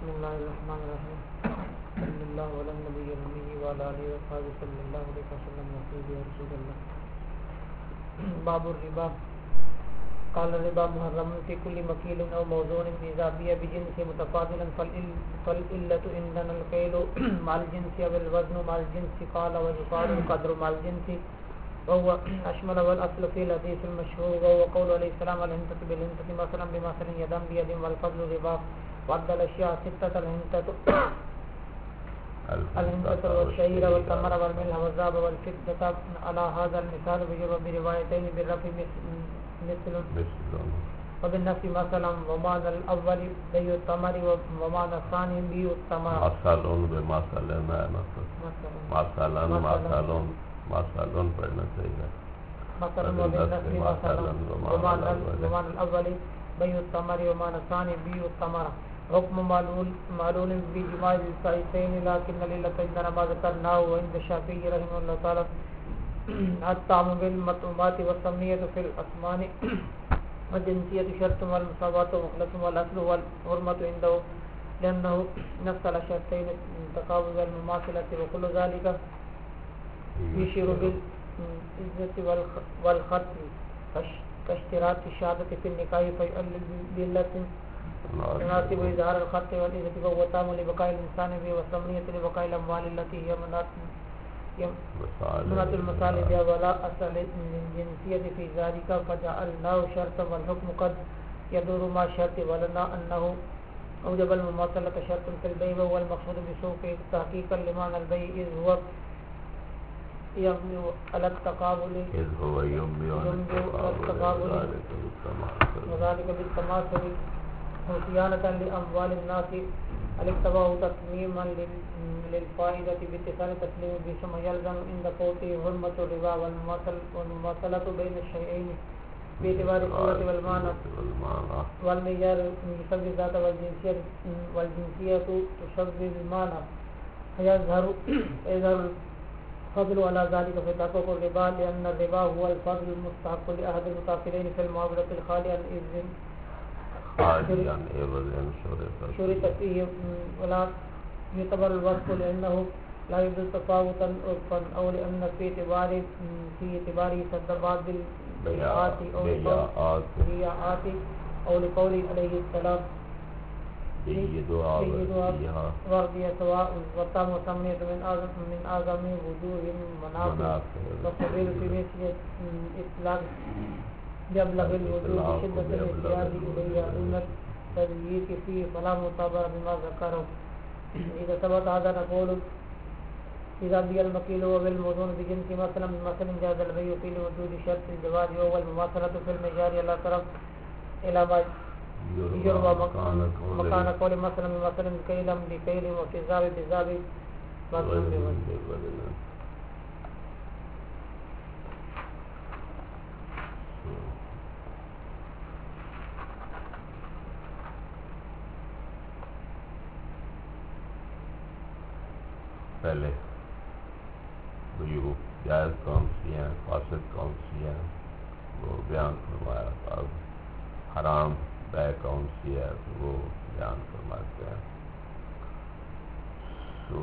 بسم اللہ الرحمن الرحیم صلی اللہ علی النبی الامی وعلی آلہ وصحبہ صلی اللہ علیہ وسلم وسلم رسول اللہ. باب الربا. قال الربا محرم في كل مكيل او موزون اذا بيع بجنس متفاضلا فالعلة عندنا الكيل مع الجنس او الوزن مع الجنس. قال ويقال القدر مع الجنس وهو اشمل والاصل في الحديث المشهور وهو قول عليه السلام الهنتة بالهنتة مثلا بمثل يدا بيد والفضل ربا. وعد الاشياء ستة الهنتة والشعير والتمر والملح والذهب والفضة على هذا المثال بروايتين بالرفع مثل وبالنفس مثلا. ومعنى الاول بيع التمر ومعنى الثاني بيع التمر. مثلا پڑھنا چاہیے. مثلا وبالنفس مثلا. ومعنى الاول بيع التمر ومعنى الثاني بيع التمر. حكم معلول بجماع الصحيحين لكن العلة عندنا ما ذكرناه وعند الشافعي رحمه الله تعالى الطعم بالمطعومات والسمية في الأثمان والجنسية شرط والمساواة مخلص والأصل والحرمة عنده لأنه نفس الشرطين التقابل والمماثلة وكل ذلك يشير بالعزة والخط كاشتراط الشهادة في النكاح فيؤلل باللة يناسب إظهار الخط والعزة وهو تام لبقاء الإنسان به والثمانية لبقاء الأموال التي هي مناط المصالح ولا أصل الجنسية في ذلك فجعلناه شرطا والحكم قد يدور مع الشرط ولنا أنه أوجب المماثلة شرط في البيع وهو المقصود بسوق تحقيقا لمعنى البيع إذ هو يبني على التقابل وذلك بالتماثل وصيانة لأموال الناس الاقتباء تسليما للفائدة باتصال تسليم بثم يلزم عند فوته حرمة الربا والمماثلة بين الشيئين باعتبار الصورة والمعنى والمعيار يسبب الذات والجنسية تسبب المعنى فيظهر الفضل على ذلك في تحقق الربا لأن الربا هو الفضل المستحق لأحد المتاخرين في المعاملة الخالية عن إذن شرط فيه ولا يعتبر الوصف لأنه لا يوجد تفاوتا عرفا أو لأن في اعتباره سد بعض البيعات أو لقول عليه السلام وردي سواء والتام وسميت من أعظم وجوه منافع والسبيل في مثل إطلاق يبلغ الوجود بشدة الاحتياج إليه دون التضييق فيه فلا مطابقة بما ذكره. إذا ثبت هذا نقول إذا بيع المكيل وبالموزون بجنس مثلا جاز البيع فيه لوجود شرط الجواز وهو المماثلة في المجاري لا طرف إلى ما يروى مكان قول مثلا كيلا بكيل وفي الزاب بزاب مثلا بوزن. پہلے بیع جائز کون سی ہیں فاسد کون سی ہیں وہ بیان فرمایا. اب حرام بیع کون سی ہے وہ بیان فرماتے ہیں. تو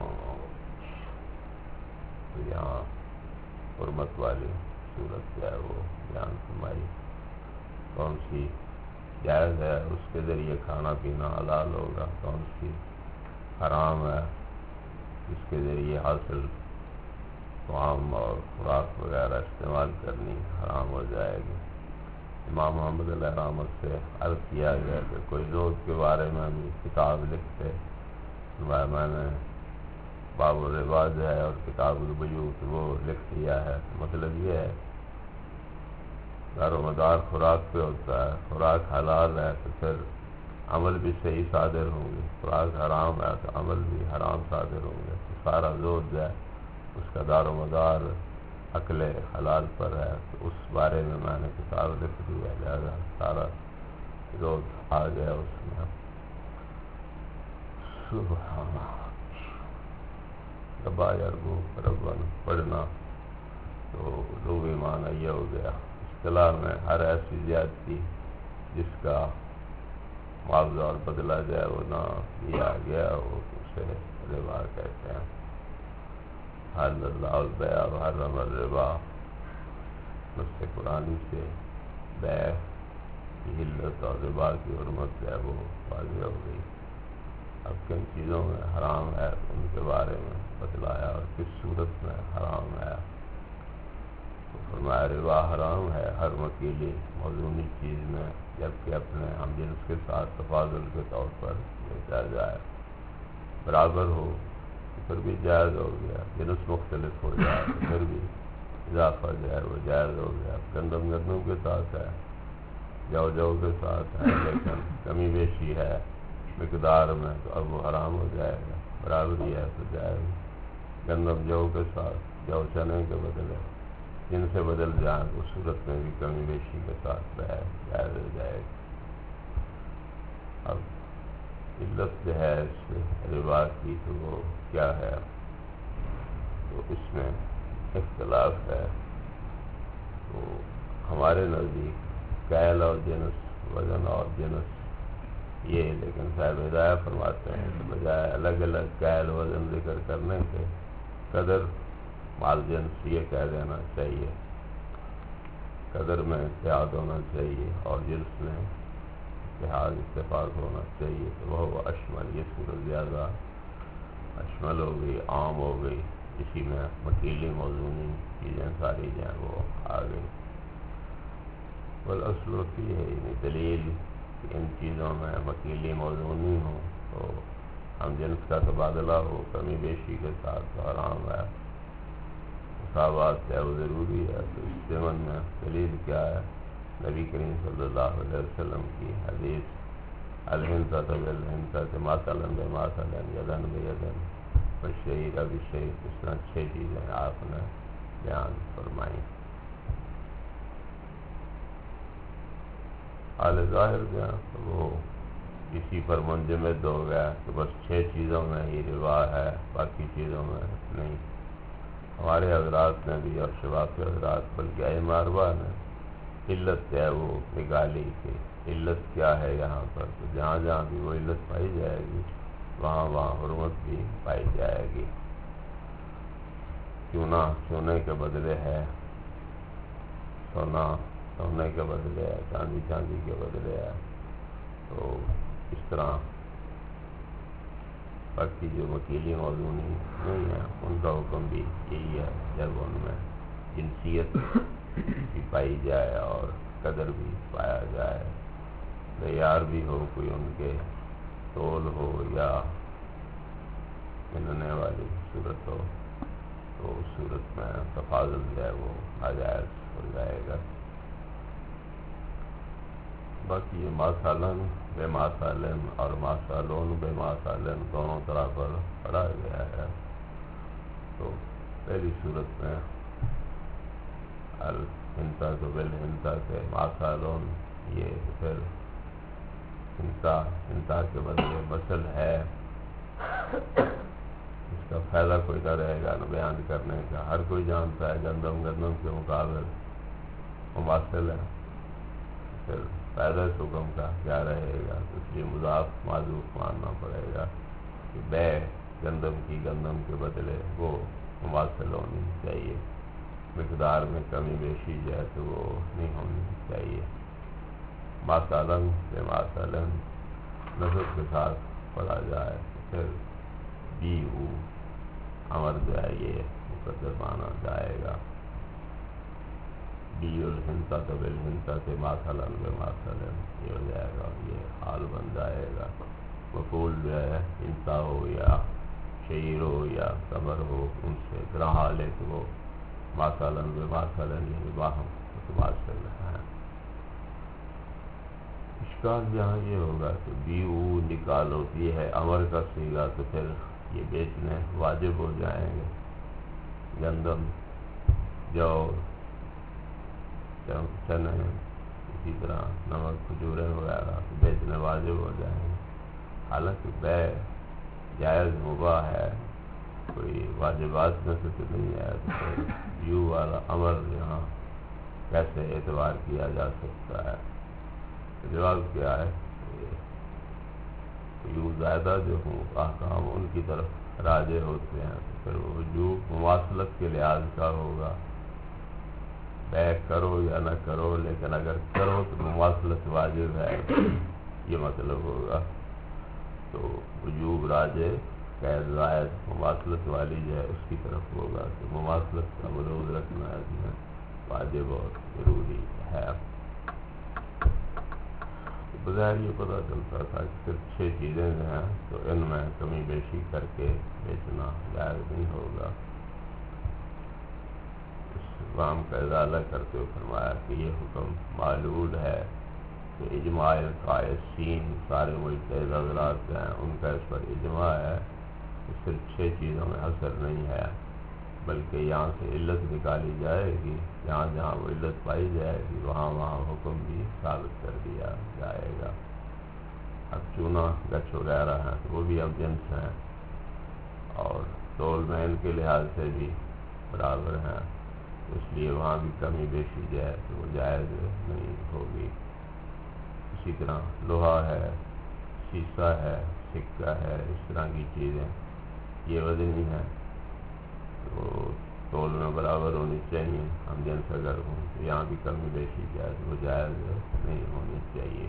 یہاں حرمت والی صورت کیا ہے وہ بیان فرمائی. کون سی جائز ہے اس کے ذریعے کھانا پینا حلال ہوگا, کون سی حرام ہے اس کے ذریعے حاصل طعام اور خوراک وغیرہ استعمال کرنی حرام ہو جائے گی. امام محمد علیہ رحمت سے عرض کیا گیا کہ کوئی زہد کے بارے میں بھی کتاب لکھتے, میں نے باب الربا جو ہے اور کتاب البیوع وہ لکھ دیا ہے. مطلب یہ ہے دار و مدار خوراک پہ ہوتا ہے. خوراک حلال ہے تو پھر عمل بھی صحیح صادر ہوں گے, خوراک حرام ہے تو عمل بھی حرام صادر ہوں گے. تو سارا زہد جو ہے اس کا دار و مدار عقل حلال پر ہے. تو اس بارے میں میں نے کتاب لکھ دی ہے, لہٰذا سارا زہد آ گیا اس میں. سبحان ربا یربو ربن پڑھنا تو لغوی معنی یہ ہو گیا. اصطلاح میں ہر ایسی زیادتی جس کا معاوضہ اور بدلا جائے وہ نہ دیا گیا، وہ اسے ربا کہتے ہیں۔ حل اللہ البیع وحرم الربا، نص قرآنی سے بیع کی حلت اور ربا کی حرمت جو ہے وہ واضح ہو گئی۔ اب کن چیزوں میں حرام ہے ان کے بارے میں بتلایا اور کس صورت میں حرام ہے۔ تو فرمایا ربا حرام ہے ہر وکیلی موزونی چیز میں، جبکہ اپنے ہم جنس کے ساتھ تفاضل کے طور پر بیچا جائے، برابر ہو تو پھر بھی جائز ہو گیا، جنس مختلف ہو جائے تو پھر بھی اضافہ جو ہے وہ جائز ہو گیا۔ گندم کے ساتھ ہے، جو کے ساتھ ہے، لیکن کمی بیشی ہے مقدار میں، تو اب وہ حرام ہو جائے گا۔ برابری ہے تو جائز۔ گندم جو کے ساتھ، جو چنے کے بدلے جن سے بدل جائیں تو اس صورت میں بھی کمی بیشی کے ساتھ جائز ہو جائے گا۔ اب علت جو ہے اس ربا کی تو وہ کیا ہے، تو اس میں اختلاف ہے۔ تو ہمارے نزدیک کیل اور جنس، وزن اور جنس یہ، لیکن صاحب ہدایہ فرماتے ہیں کہ بجائے الگ الگ کیل وزن ذکر کرنے کے قدر مال جنس یہ کہہ دینا چاہیے، قدر میں اتحاد ہونا چاہیے اور جنس میں اتفاق ہونا چاہیے، تو وہ اشمل، یہ صورت زیادہ اشمل ہو گئی، عام ہو گئی، اسی میں مکیلی موزونی چیزیں ساری جو ہیں وہ آ گئی۔ والاصل ہوتی ہے یعنی دلیل کہ ان چیزوں میں مکیلی موزونی ہو تو ہم جنس کا تبادلہ ہو کمی بیشی کے ساتھ تو حرام ہے، مساوات ہے وہ ضروری ہے۔ تو اس ضمن میں دلیل کیا ہے؟ نبی کریم صلی اللہ علیہ وسلم کی حدیث الحنطۃ بالحنطۃ مثلا بمثل یدن بیدن والشعیر بالشعیر، اس طرح 6 چیزیں آپ نے بیان فرمائی۔ حال ظاہر جو ہے تو وہ اسی پر منجمد ہو گیا کہ بس 6 چیزوں میں ہی ربا ہے، باقی چیزوں میں نہیں۔ ہمارے حضرات نے بھی اور شباب کے حضرات بلکہ ائمہ اربعہ نے علت ہے وہ نکالی کہ علت کیا ہے یہاں پر، تو جہاں جہاں بھی وہ علت پائی جائے گی وہاں وہاں حرمت بھی پائی جائے گی۔ چونا چونے کے بدلے ہے، سونا سونے کے بدلے ہے، چاندی چاندی کے بدلے ہے، تو اس طرح باقی جو وکیلی موزونی نہیں ہے ان کا حکم بھی یہی ہے، جب ان میں جنسیت بھی پائی جائے اور قدر بھی پایا جائے، معیار بھی ہو کوئی ان کے تول ہو یا ملنے والی صورت ہو، تو اس صورت میں تفاضل جو ہے وہ ناجائز ہو جائے گا۔ باقی یہ ماسالن بے ماسالن اور ماسالون بے ماسالن دونوں طرح پر پڑھا گیا ہے۔ تو پہلی صورت میں الحنطۃ بالحنطۃ ماسالون، یہ پھر ہنطا کے بدلے بسل ہے، اس کا فائدہ کوئی نہ رہے گا نہ بیان کرنے کا، ہر کوئی جانتا ہے گندم کے مقابل مماثل ہے، پھر فائدہ اس حکم کا کیا رہے گا؟ تو اس لیے مضاف معذوف ماننا پڑے گا کہ بیع گندم کی گندم کے بدلے وہ مماثل ہونی چاہیے، مقدار میں کمی بیشی جائے تو وہ نہیں ہونی چاہیے۔ ماسالن بے ماسالن نصب کے ساتھ پڑھا جائے تو پھر بیعو امر جو ہے یہ مقدر مانا جائے گا، بیع الحنطۃ بالحنطۃ ماسالن بے ماسالن، یہ ہو جائے گا، یہ حال بن جائے گا۔ مفعول جو ہے ہنطا ہو یا شعیر ہو یا تمر ہو، ان سے گراں لے کہ وہ ماسالن بے ماسالن یعنی باہم متماثل ہیں۔ اشکال یہاں یہ ہوگا کہ بیعو نکال ہوتی ہے امر کا صیغہ، تو پھر یہ بیچنے واجب ہو جائیں گے، گندم جو چنے اسی طرح نمک کھجوریں وغیرہ بیچنے واجب ہو جائیں گے، حالانکہ بیع جائز مباح ہے، کوئی واجبات میں سے تو نہیں ہے، تو پھر بیعو والا امر یہاں کیسے اعتبار کیا جا سکتا ہے؟ جواب کیا ہے کہ یوں زیادہ جو ہوں احکام ان کی طرف راجع ہوتے ہیں، تو پھر وجوب مواصلت کے لحاظ کا ہوگا، بیع کرو یا نہ کرو، لیکن اگر کرو تو مواصلت واجب ہے، یہ مطلب ہوگا۔ تو وجوب راجع قید زائد مواصلت والی جو ہے اس کی طرف ہوگا کہ مواصلت کا ملوز رکھنا اس میں واجب اور ضروری ہے۔ بظاہر یہ پتہ چلتا تھا کہ صرف 6 چیزیں جو ہیں تو ان میں کمی بیشی کر کے بیچنا جائز نہیں ہوگا۔ اس وہم کا ازالہ کرتے ہوئے فرمایا کہ یہ حکم معلول ہے کہ اجماع قائسین سارے مجتہد حضرات ہیں ان کا اس پر اجماع ہے کہ صرف 6 چیزوں میں اثر نہیں ہے، بلکہ یہاں سے علت نکالی جائے گی، جہاں جہاں وہ علت پائی جائے گی وہاں وہاں حکم بھی ثابت کر دیا جائے گا۔ اب چونا گچھ وغیرہ ہیں تو وہ بھی اب جنس ہیں اور تول مین کے لحاظ سے بھی برابر ہیں، اس لیے وہاں بھی کمی بیشی جو ہے تو وہ جائز نہیں ہوگی۔ اسی طرح لوہا ہے، شیشہ ہے، سکہ ہے، اس طرح کی چیزیں یہ وزنی ہیں تو تول میں برابر ہونی چاہیے، ہم جنس اگر ہوں تو یہاں بھی کمی بیشی جائز وہ جائز نہیں ہونی چاہیے۔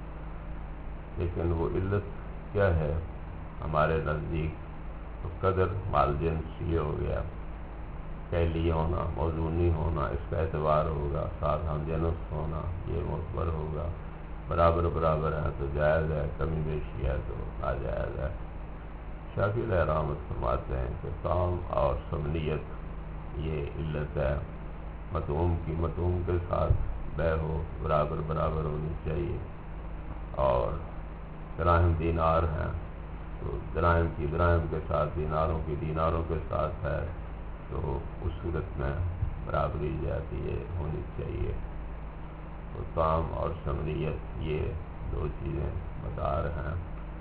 لیکن وہ علت کیا ہے ہمارے نزدیک؟ تو قدر مال جنس یہ ہو گیا، کیلی ہونا، موزونی ہونا اس کا اعتبار ہوگا، ساتھ ہم جنس ہونا یہ معتبر ہوگا، برابر برابر ہے تو جائز ہے، کمی بیشی ہے تو ناجائز ہے۔ شافعی علیہ رحمت فرماتے ہیں کہ طعم اور ثمنیت یہ علت ہے، مطعوم کی مطعوم کے ساتھ بیع ہو برابر برابر ہونی چاہیے، اور دراہم دینار ہیں تو دراہم کی دراہم کے ساتھ دیناروں کی دیناروں کے ساتھ ہے تو اس صورت میں برابری جاتی ہے ہونی چاہیے۔ تو طعم اور ثمنیت یہ 2 چیزیں مدار ہیں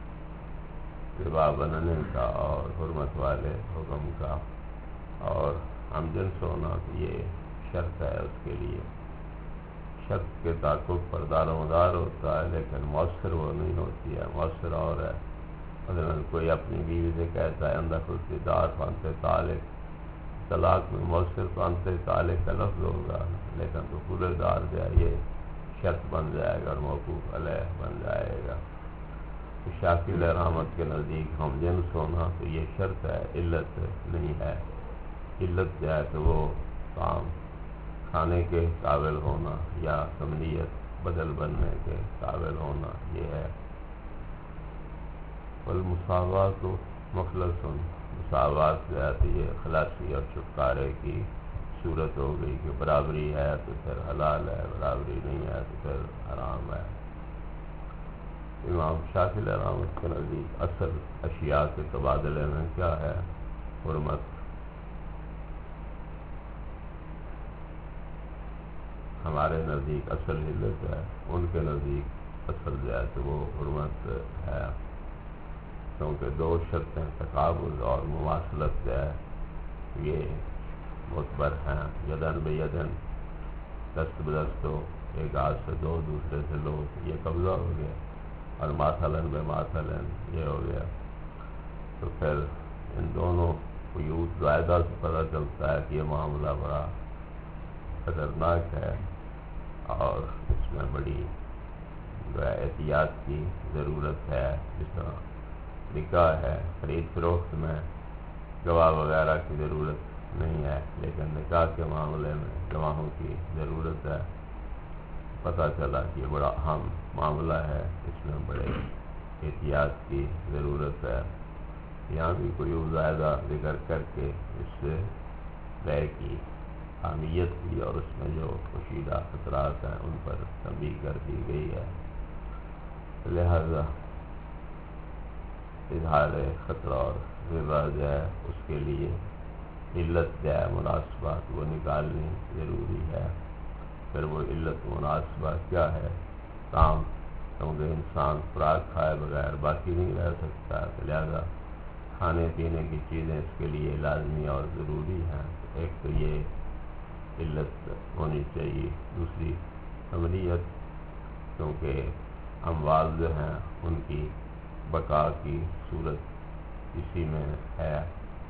ربا بننے کا اور حرمت والے حکم کا، اور ہم جنس ہونا تو یہ شرط ہے اس کے لیے، شرط کے تعاقب پر دار و مدار ہوتا ہے لیکن مؤثر وہ نہیں ہوتی ہے، مؤثر اور ہے۔ مثلاً کوئی اپنی بیوی سے کہتا ہے اندہ خلصی دار فانتے طالق، طلاق میں مؤثر فانتے طالق کا لفظ ہوگا لیکن دخول دار جو ہے یہ شرط بن جائے گا اور موقوف علیہ بن جائے گا۔ شافعی علیہ رحمت کے نزدیک ہم جنس ہونا تو یہ شرط ہے، علت نہیں ہے۔ علت جو ہے تو وہ طعام کھانے کے قابل ہونا یا ثمنیت بدل بننے کے قابل ہونا یہ ہے۔ والمساوات مخلص، مساوات جو ہے تو یہ خلاصی اور چھٹکارے کی صورت ہو گئی کہ برابری ہے تو پھر حلال ہے، برابری نہیں ہے تو پھر حرام ہے۔ امام شافعی علیہ رحمت کے نزدیک اصل اشیاء کے تبادلے میں کیا ہے؟ حرمت۔ ہمارے نزدیک اصل علت ہے، ان کے نزدیک اصل جو ہے تو وہ حرمت ہے، کیونکہ 2 شرطیں تقابل اور مواصلت جو ہے یہ معتبر ہیں، یدن بیدن، دست بدست ہو، ایک ہاتھ سے دو دوسرے سے لو یہ قبضہ ہو گیا، اور ماتھلن بے ماتھلن یہ ہو گیا۔ تو پھر ان دونوں قیود زائدہ سے پتہ چلتا ہے کہ یہ معاملہ بڑا خطرناک ہے اور اس میں بڑی جو ہے احتیاط کی ضرورت ہے۔ جس طرح نکاح ہے، خرید فروخت میں گواہ وغیرہ کی ضرورت نہیں ہے لیکن نکاح کے معاملے میں گواہوں کی ضرورت ہے۔ پتہ چلا کہ یہ بڑا اہم معاملہ ہے، اس میں بڑے احتیاط کی ضرورت ہے۔ یہاں بھی کوئی زائدہ ذکر کر کے اس سے بیع کی اہمیت بھی اور اس میں جو پوشیدہ خطرات ہیں ان پر تنبیہ کر دی گئی ہے، لہذا اظہار خطرہ اور ربا جو ہے اس کے لیے علت جو ہے مناسبات وہ نکالنی ضروری ہے۔ پھر وہ علت مناسبہ کیا ہے؟ طعام، کیونکہ انسان خوراک کھائے بغیر باقی نہیں رہ سکتا، لہذا کھانے پینے کی چیزیں اس کے لیے لازمی اور ضروری ہیں۔ ایک تو یہ علت ہونی چاہیے، دوسری ثمنیت، کیونکہ اموال جو ہیں ان کی بقا کی صورت اسی میں ہے.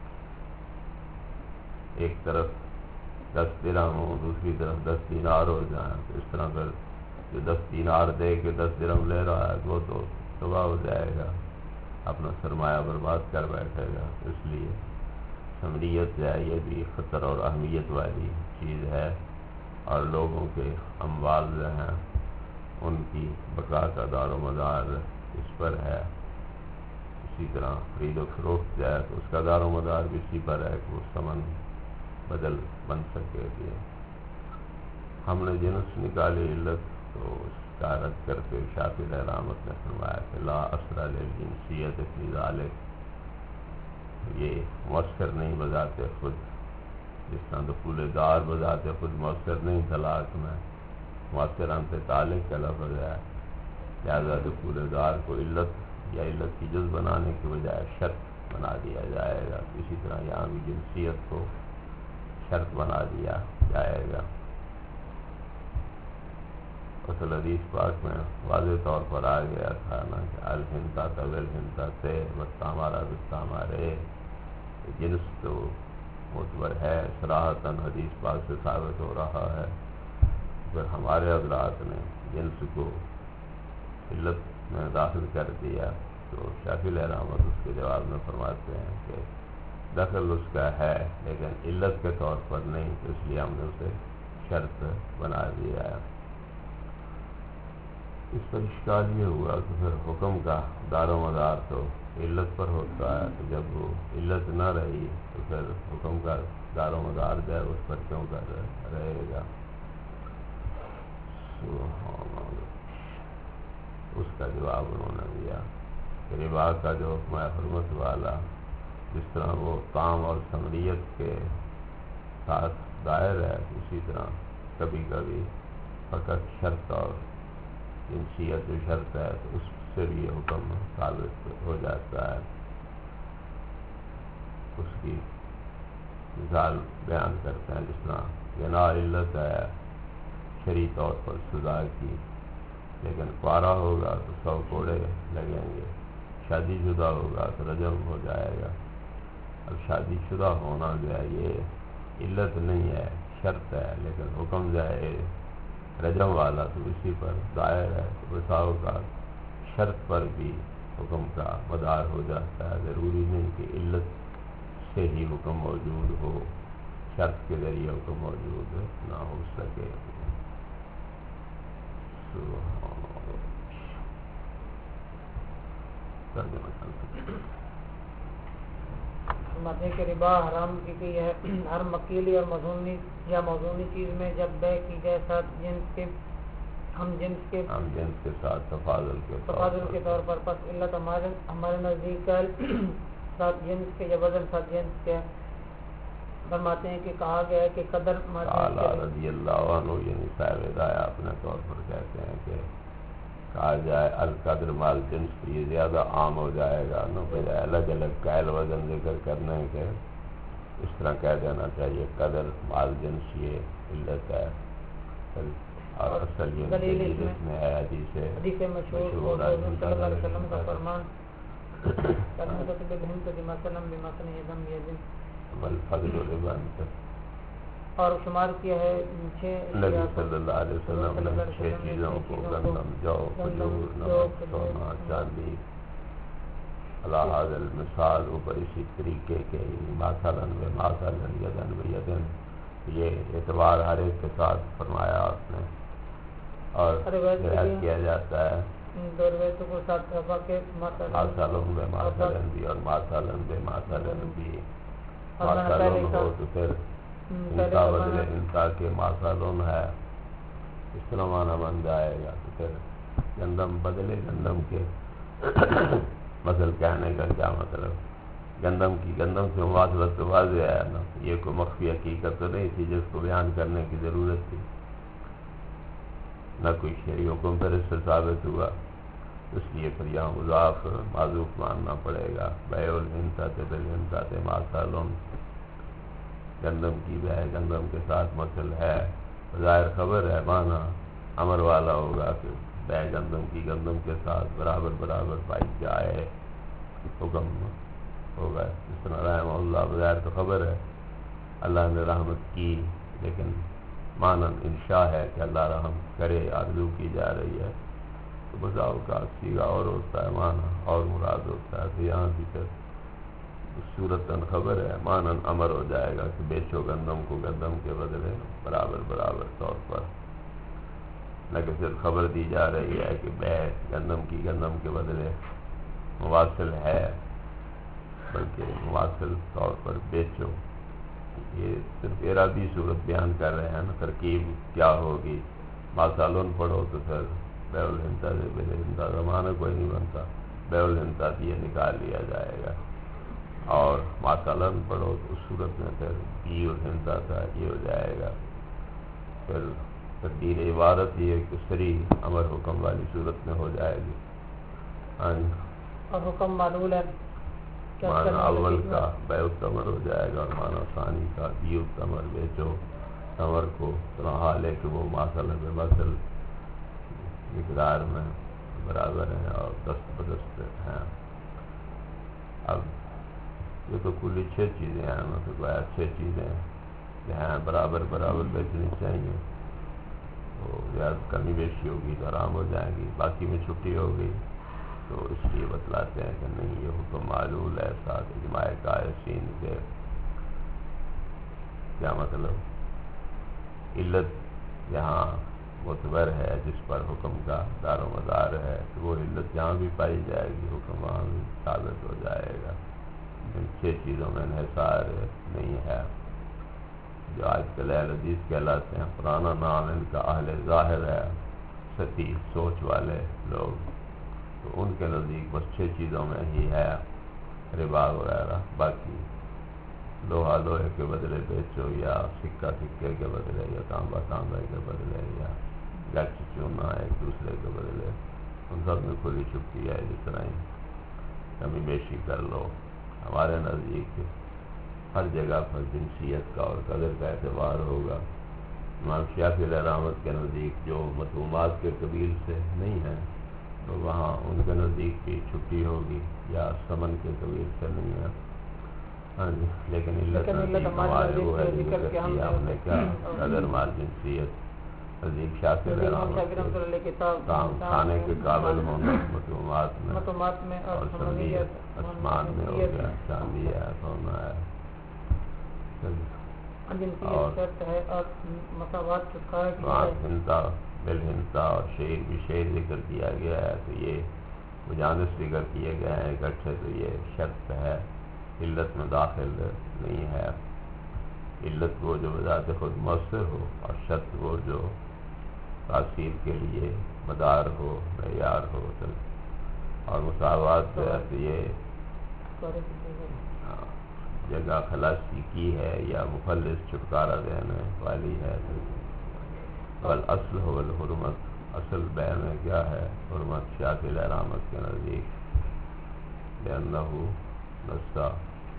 ایک طرف 10 درہم ہو، دوسری طرف 10 دینار ہو جائیں، تو اس طرح پھر جو 10 دینار دے کے 10 درہم لے رہا ہے وہ تو تباہ ہو جائے گا، اپنا سرمایہ برباد کر بیٹھے گا. اس لیے ثمریت جو ہے یہ بھی خطر اور اہمیت والی چیز ہے، اور لوگوں کے اموال جو ہیں ان کی بقا کا دار و مدار اس پر ہے. اسی طرح خرید و فروخت جو ہے تو اس کا دار و مدار بھی اسی پر ہے کہ وہ ثمن بدل بن سکے. کہ ہم نے جنس نکالی علت تو اس کا رد کرتے شافعی رحمت نے فرمایا کہ لا اثر للجنسیت فی ذلک، یہ مؤثر نہیں بذات خود، جس طرح دخول دار بذات خود مؤثر نہیں طلاق میں، مؤثر انت تعلق کا لفظ ہے، لہذا دخول دار کو علت یا علت کی جز بنانے کی بجائے شرط بنا دیا جائے گا. اسی طرح یہاں بھی جنسیت کو شرط بنا دیا جائے گا. اصل حدیث پاک میں واضح طور پر آ گیا تھا نا کہ الہنتا طویل ہنتا سے بستامارا بستامارے، جنس تو معتبر ہے، صراحتاً حدیث پاک سے ثابت ہو رہا ہے. پھر ہمارے حضرات نے جنس کو علت میں داخل کر دیا تو شافعی رحمت اس کے جواب میں فرماتے ہیں کہ دخل اس کا ہے لیکن علت کے طور پر نہیں، تو اس لیے ہم نے اسے شرط بنا دیا ہے. اس پر اشکال یہ ہوا کہ پھر حکم کا دار و مدار تو علت پر ہوتا ہے، تو جب وہ علت نہ رہی تو پھر حکم کا دار و مدار جو ہے اس پر کیوں کر رہے گا. اس کا جواب انہوں نے دیا کہ ربا کا جو حکم ہے حرمت والا، جس طرح وہ کام اور ثمریت کے ساتھ دائر ہے، اسی طرح کبھی کبھی فقط شرط اور جنسیت جو شرط ہے تو اس سے بھی یہ حکم ثابت ہو جاتا ہے. اس کی مثال بیان کرتے ہیں، جس طرح جنا علت ہے شرعی طور پر سزا کی، لیکن پارا ہوگا تو 100 کوڑے لگیں گے، شادی شدہ ہوگا تو رجم ہو جائے گا. اب شادی شدہ ہونا جو ہے یہ علت نہیں ہے، شرط ہے، لیکن حکم جو ہے رجم والا تو اسی پر دائر ہے. بساؤ کا شرط پر بھی حکم کا مدار ہو جاتا ہے، ضروری نہیں کہ علت سے ہی حکم موجود ہو، شرط کے ذریعے حکم موجود نہ ہو سکے. فرماتے کہ ربا حرام کی گئی ہے ہر مکیلی اور موزونی یا موزونی چیز میں جب بے کی جائے ساتھ جنس کے ہم جنس کے ساتھ تفاضل کے طور پر، پس علت ہمارے نزدیک ساتھ جنس کے یا وزن ساتھ جنس کے. فرماتے ہیں کہ کہا گیا ہے کہ قدر رضی اللہ عنہ یعنی صاحب ہدایہ اپنے طور پر کہتے ہیں کہ کہا جائے القدر مال جنس، یہ زیادہ عام ہو جائے گا نا، بجائے الگ الگ قائل وزن ذکر کرنے کے اس طرح کہہ دینا چاہیے قدر مال جنس یہ علت ہے. اور اصل یہ جس میں ہے حدیث مشہور صلی اللہ علیہ وسلم کا فرمان الفضل لمن، اور شمار کیا ہے نبی صلی اللہ علیہ وسلم نے 6 چیزوں کو گندم، جو کھجور، نمک، سونا، چاندی، علی ھذا المثال، اوپر اسی طریقے کے مثلاً و مثلاً یدن و یدن، یہ اعتبار ہر ایک کے ساتھ فرمایا آپ نے. اور رعایت کیا جاتا ہے ماسالن بے ماسالن بھی، اور ماسالن بے ماسالن بھی. ماسالن ہو تو پھر انتا بدلے انتا کے ماسالن ہے، اس طرح معنی بن جائے گا. تو پھر گندم بدلے گندم کے مثل کہنے کا کیا مطلب؟ گندم سے مواصلت تو واضح ہے نا، یہ کوئی مخفی حقیقت تو نہیں تھی جس کو بیان کرنے کی ضرورت تھی، نہ کوئی شرعی حکم پھر اس سے ثابت ہوا، اس لیے پھر یہاں مضاف معذوف ماننا پڑے گا. بیع الحنطۃ بالحنطۃ ماسالن، گندم کی بے گندم کے ساتھ مثل ہے، ظاہر خبر ہے، معنی امر والا ہوگا کہ بے گندم کی گندم کے ساتھ برابر برابر پائی جائے حکم ہوگا. جس طرح رحمہ اللہ بغیر تو خبر ہے اللہ نے رحمت کی، لیکن مانن انشاء ہے کہ اللہ رحم کرے، آرزو کی جا رہی ہے، تو بذا اوقات سیگا اور ہوتا ہے، معنی اور مراد ہوتا ہے. تو یہاں بھی پھر صورتاً خبر ہے، مانن امر ہو جائے گا کہ بیچو گندم کو گندم کے بدلے برابر برابر طور پر، نہ کہ صرف خبر دی جا رہی ہے کہ بے گندم کی گندم کے بدلے مواصل ہے، بلکہ مواصل طور پر بیچو. یہ صرف ارادی صورت بیان کر رہے ہیں نا، ترکیب کیا ہوگی. ماسالون پڑھو تو پھر بیع الحنطہ سے بالحنطہ زمانہ کوئی نہیں بنتا، بیع الحنطہ یہ نکال لیا جائے گا. اور ماسالن پڑھو تو اس صورت میں پھر بیع الحنطہ تھا، یہ ہو جائے گا. پھر تبدیل عبارت یہ کہ صریح امر حکم والی صورت میں ہو جائے گی. اور حکم معلول ہے، معنی اول کا بیع التمر ہو جائے گا، اور معنی ثانی کا بیع التمر، بیچو تمر کو. حال ہے کہ وہ ماسل بمثل مقدار میں برابر ہیں اور دست بدست ہیں. اب یہ تو کل 6 چیزیں ہیں، مطلب 6 چیزیں جو ہیں برابر برابر بیچنی چاہیے. تو یا کمی بیشی ہوگی تو آرام ہو جائے گی، باقی میں چھٹی ہوگی تو اس لیے بتلاتے ہیں کہ نہیں یہ حکم معلول ہے. ساتھ اجماع قائسین کے کیا مطلب علت یہاں معتبر ہے جس پر حکم کا دار و مدار ہے، تو وہ علت جہاں بھی پائی جائے گی حکم وہاں بھی ثابت ہو جائے گا. ان 6 چیزوں میں انحصار نہیں ہے. جو آج کل اہل حدیث کہلاتے ہیں، پرانا نام ان کا اہل ظاہر ہے، سطحی سوچ والے لوگ. تو ان کے نزدیک بس 6 چیزوں میں ہی ہے ربا وغیرہ. باقی لوہا لوہے کے بدلے بیچو، یا سکہ سکے کے بدلے، یا تانبا تانبے کے بدلے، یا گچ چونا ایک دوسرے کے بدلے، ان سب میں کھلی چھٹی ہے. جس طرح ہی کمی بیشی کر لو. ہمارے نزدیک ہر جگہ پر جنسیت کا اور قدر کا اعتبار ہوگا. امام شافعی علیہ رحمت کے نزدیک جو مطعومات کے قبیل سے نہیں ہیں تو وہاں ان کے نزدیک بھی چھٹی ہوگی، یا سمن کے قبیل سے نہیں ہے. ہاں جی، لیکن علت ہمارے وہ ہے ذکر کیا ہم نے کیا قدر مال جنسیت عظیم شافعی علیہ رحمت کے کام کھانے کے قابل ہونا مطعومات میں، اور سمنیت آسمان میں ہو گیا، چاندی ہے، سونا ہے. اور ہنتا بالہنتا اور شعر بھی شعر ذکر کیا گیا ہے. تو یہ مجانس ذکر کیے گئے ہیں اکٹھے، تو یہ شرط ہے، علت میں داخل نہیں ہے. علت وہ جو بذات خود مؤثر ہو، اور شرط وہ جو تاثیر کے لیے مدار ہو، معیار ہو. اور مساوات جو ہے تو یہ جگہ خلاصی کی ہے یا مخلص چھٹکارا دینے والی ہے. والاصل هو الحرمت، اصل بیع میں کیا ہے؟ حرمت. شافعی علیہ رحمت کے نزدیک لأنه نصا.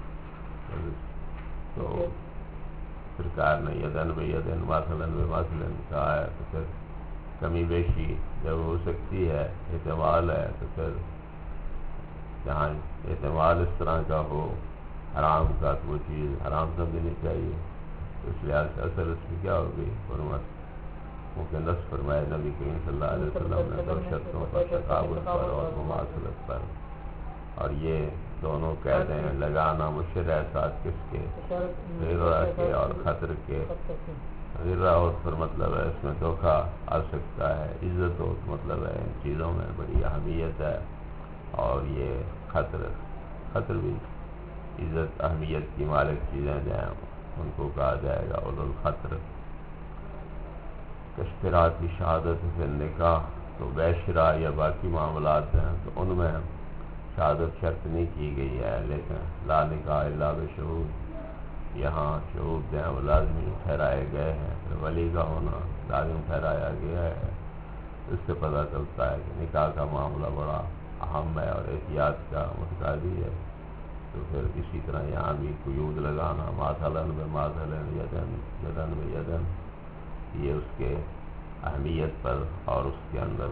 تو سرکار نے یدن بیدن مثلاً بمثلاً کہا ہے، تو پھر کمی بیشی جب ہو سکتی ہے، احتمال ہے، تو پھر جہاں احتمال اس طرح کا ہو حرام کا، تو وہ چیز حرام سمجھنی چاہیے. اس لحاظ سے اصل اس کی کیا ہوگی؟ حرمت. کیونکہ نص فرمائے نبی کریم صلی اللہ علیہ وسلم نے 2 شرطوں پر، تقابل پر اور مماثلت پر. اور یہ دونوں کہتے ہیں لگانا مشرع ساتھ کس کے؟ غرہ کے اور خطر کے. غرہ ہو تو مطلب ہے اس میں دھوکہ آ سکتا ہے، عزت ہو تو مطلب ہے ان چیزوں میں بڑی اہمیت ہے. اور یہ خطر بھی عزت اہمیت کی مالک چیزیں جو ہیں ان کو کہا جائے گا اولو الخطر. اشتراط کی شہادت فی النکاح، تو بیع شراء یا باقی معاملات ہیں تو ان میں شہادت شرط نہیں کی گئی ہے. لیکن لا نکاح الا بشہود، یہاں شہود جو ہیں وہ لازمی ٹھہرائے گئے ہیں. ولی کا ہونا لازم ٹھہرایا گیا ہے. اس سے پتہ چلتا ہے کہ نکاح کا معاملہ بڑا اہم ہے اور احتیاط کا متقاضی ہے. تو پھر اسی طرح یہاں بھی قیود لگانا، ماثلاً بماثلن، یدن بیدن، یہ اس کے اہمیت پر اور اس کے اندر جو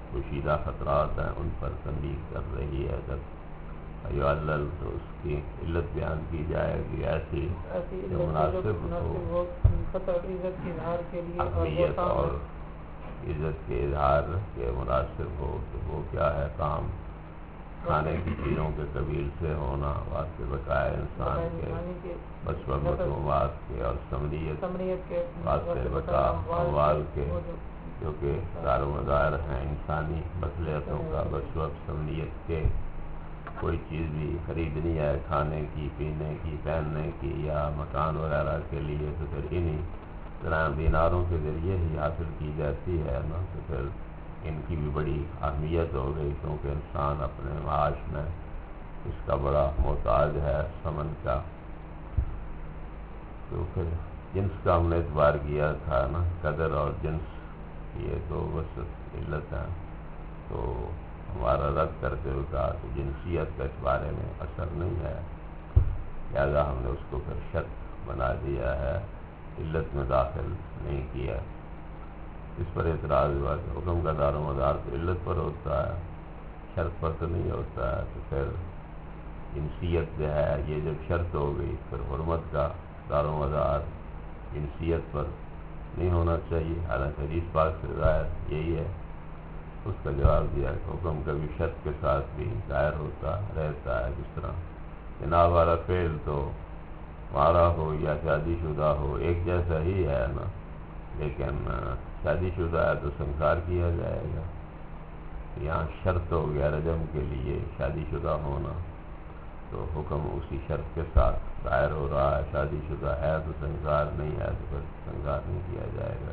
پوشیدہ خطرات ہیں ان پر تنبیہ کر رہی ہے. جب ایعلل تو اس کی علت بیان کی جائے گی ایسی جو مناسب ہو عزت کے اظہار کے لیے اہمیت اور عزت کے اظہار کے مناسب ہو. تو وہ کیا ہے کام؟ کھانے کی چیزوں کے قبیل سے ہونا، واسطے بقائے انسان کے، بسوہ مطلوبات کے، اور ثمریت کے واسطے بقا اموال کے، جو کہ دار و مدار ہیں انسانی مصلحتوں کا. بسوہ ثمریت کے کوئی چیز بھی خریدنی ہے کھانے کی، پینے کی، پہننے کی یا مکان وغیرہ کے لیے تو پھر انہی درہم دیناروں کے ذریعے ہی حاصل کی جاتی ہے نا. تو پھر ان کی بھی بڑی اہمیت ہو گئی، کیونکہ انسان اپنے معاش میں اس کا بڑا محتاج ہے ثمن کا. تو پھر جنس کا ہم نے اعتبار کیا تھا نا، قدر اور جنس یہ تو وسط علت ہیں. تو ہمارا رد کرتے ہوئے کہا کہ جنسیت کا اس بارے میں اثر نہیں ہے، لہذا ہم نے اس کو پھر شرط بنا دیا ہے، علت میں داخل نہیں کیا. اس پر اعتراض ہوا کہ حکم کا دار و مدار تو علت پر ہوتا ہے، شرط پر تو نہیں ہوتا ہے. تو پھر جنسیت جو ہے یہ جب شرط ہو گئی پھر حرمت کا دار و مدار جنسیت پر نہیں ہونا چاہیے، حالانکہ حدیث پاک سے ظاہر یہی ہے. اس کا جواب دیا کہ حکم کبھی شرط کے ساتھ بھی ظاہر ہوتا رہتا ہے. جس طرح جناب والا فعل تو مارا ہو یا شادی شدہ ہو ایک جیسا ہی ہے نا، لیکن شادی شدہ ہے تو سنسار کیا جائے گا. یہاں شرط ہو گیا رجم کے لیے شادی شدہ ہونا، تو حکم اسی شرط کے ساتھ ظاہر ہو رہا ہے. شادی شدہ ہے تو سنسار، نہیں ہے تو پھر سنسار نہیں کیا جائے گا.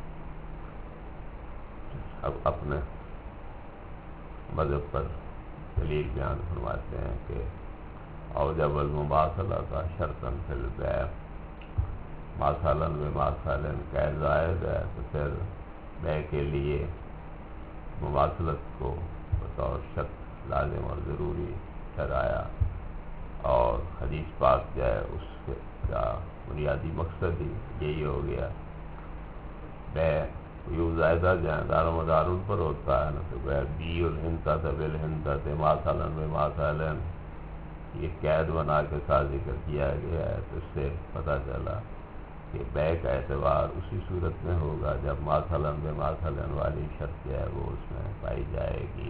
اب اپنے مذہب پر دلیل بیان فرماتے ہیں کہ اوجب المماثلہ کا شرطاً فی البیع، ماثلاً بماثل قید زائد ہے تو پھر بیع کے لیے مماثلت کو بطور شرط لازم اور ضروری ٹھہرایا. اور حدیث پاک جو ہے اس کا بنیادی مقصد ہی یہی ہو گیا. بیع یوں زائدہ جو ہے دار و مدار ان پر ہوتا ہے نا. تو بی الحنطۃ بالحنطۃ ماثلاً بماثل، یہ قید بنا کے ساتھ ذکر کیا گیا ہے. تو اس سے پتہ چلا کہ بیع کا اعتبار اسی صورت میں ہوگا جب ماثلاً بماثل والی شرط جو ہے وہ اس میں پائی جائے گی.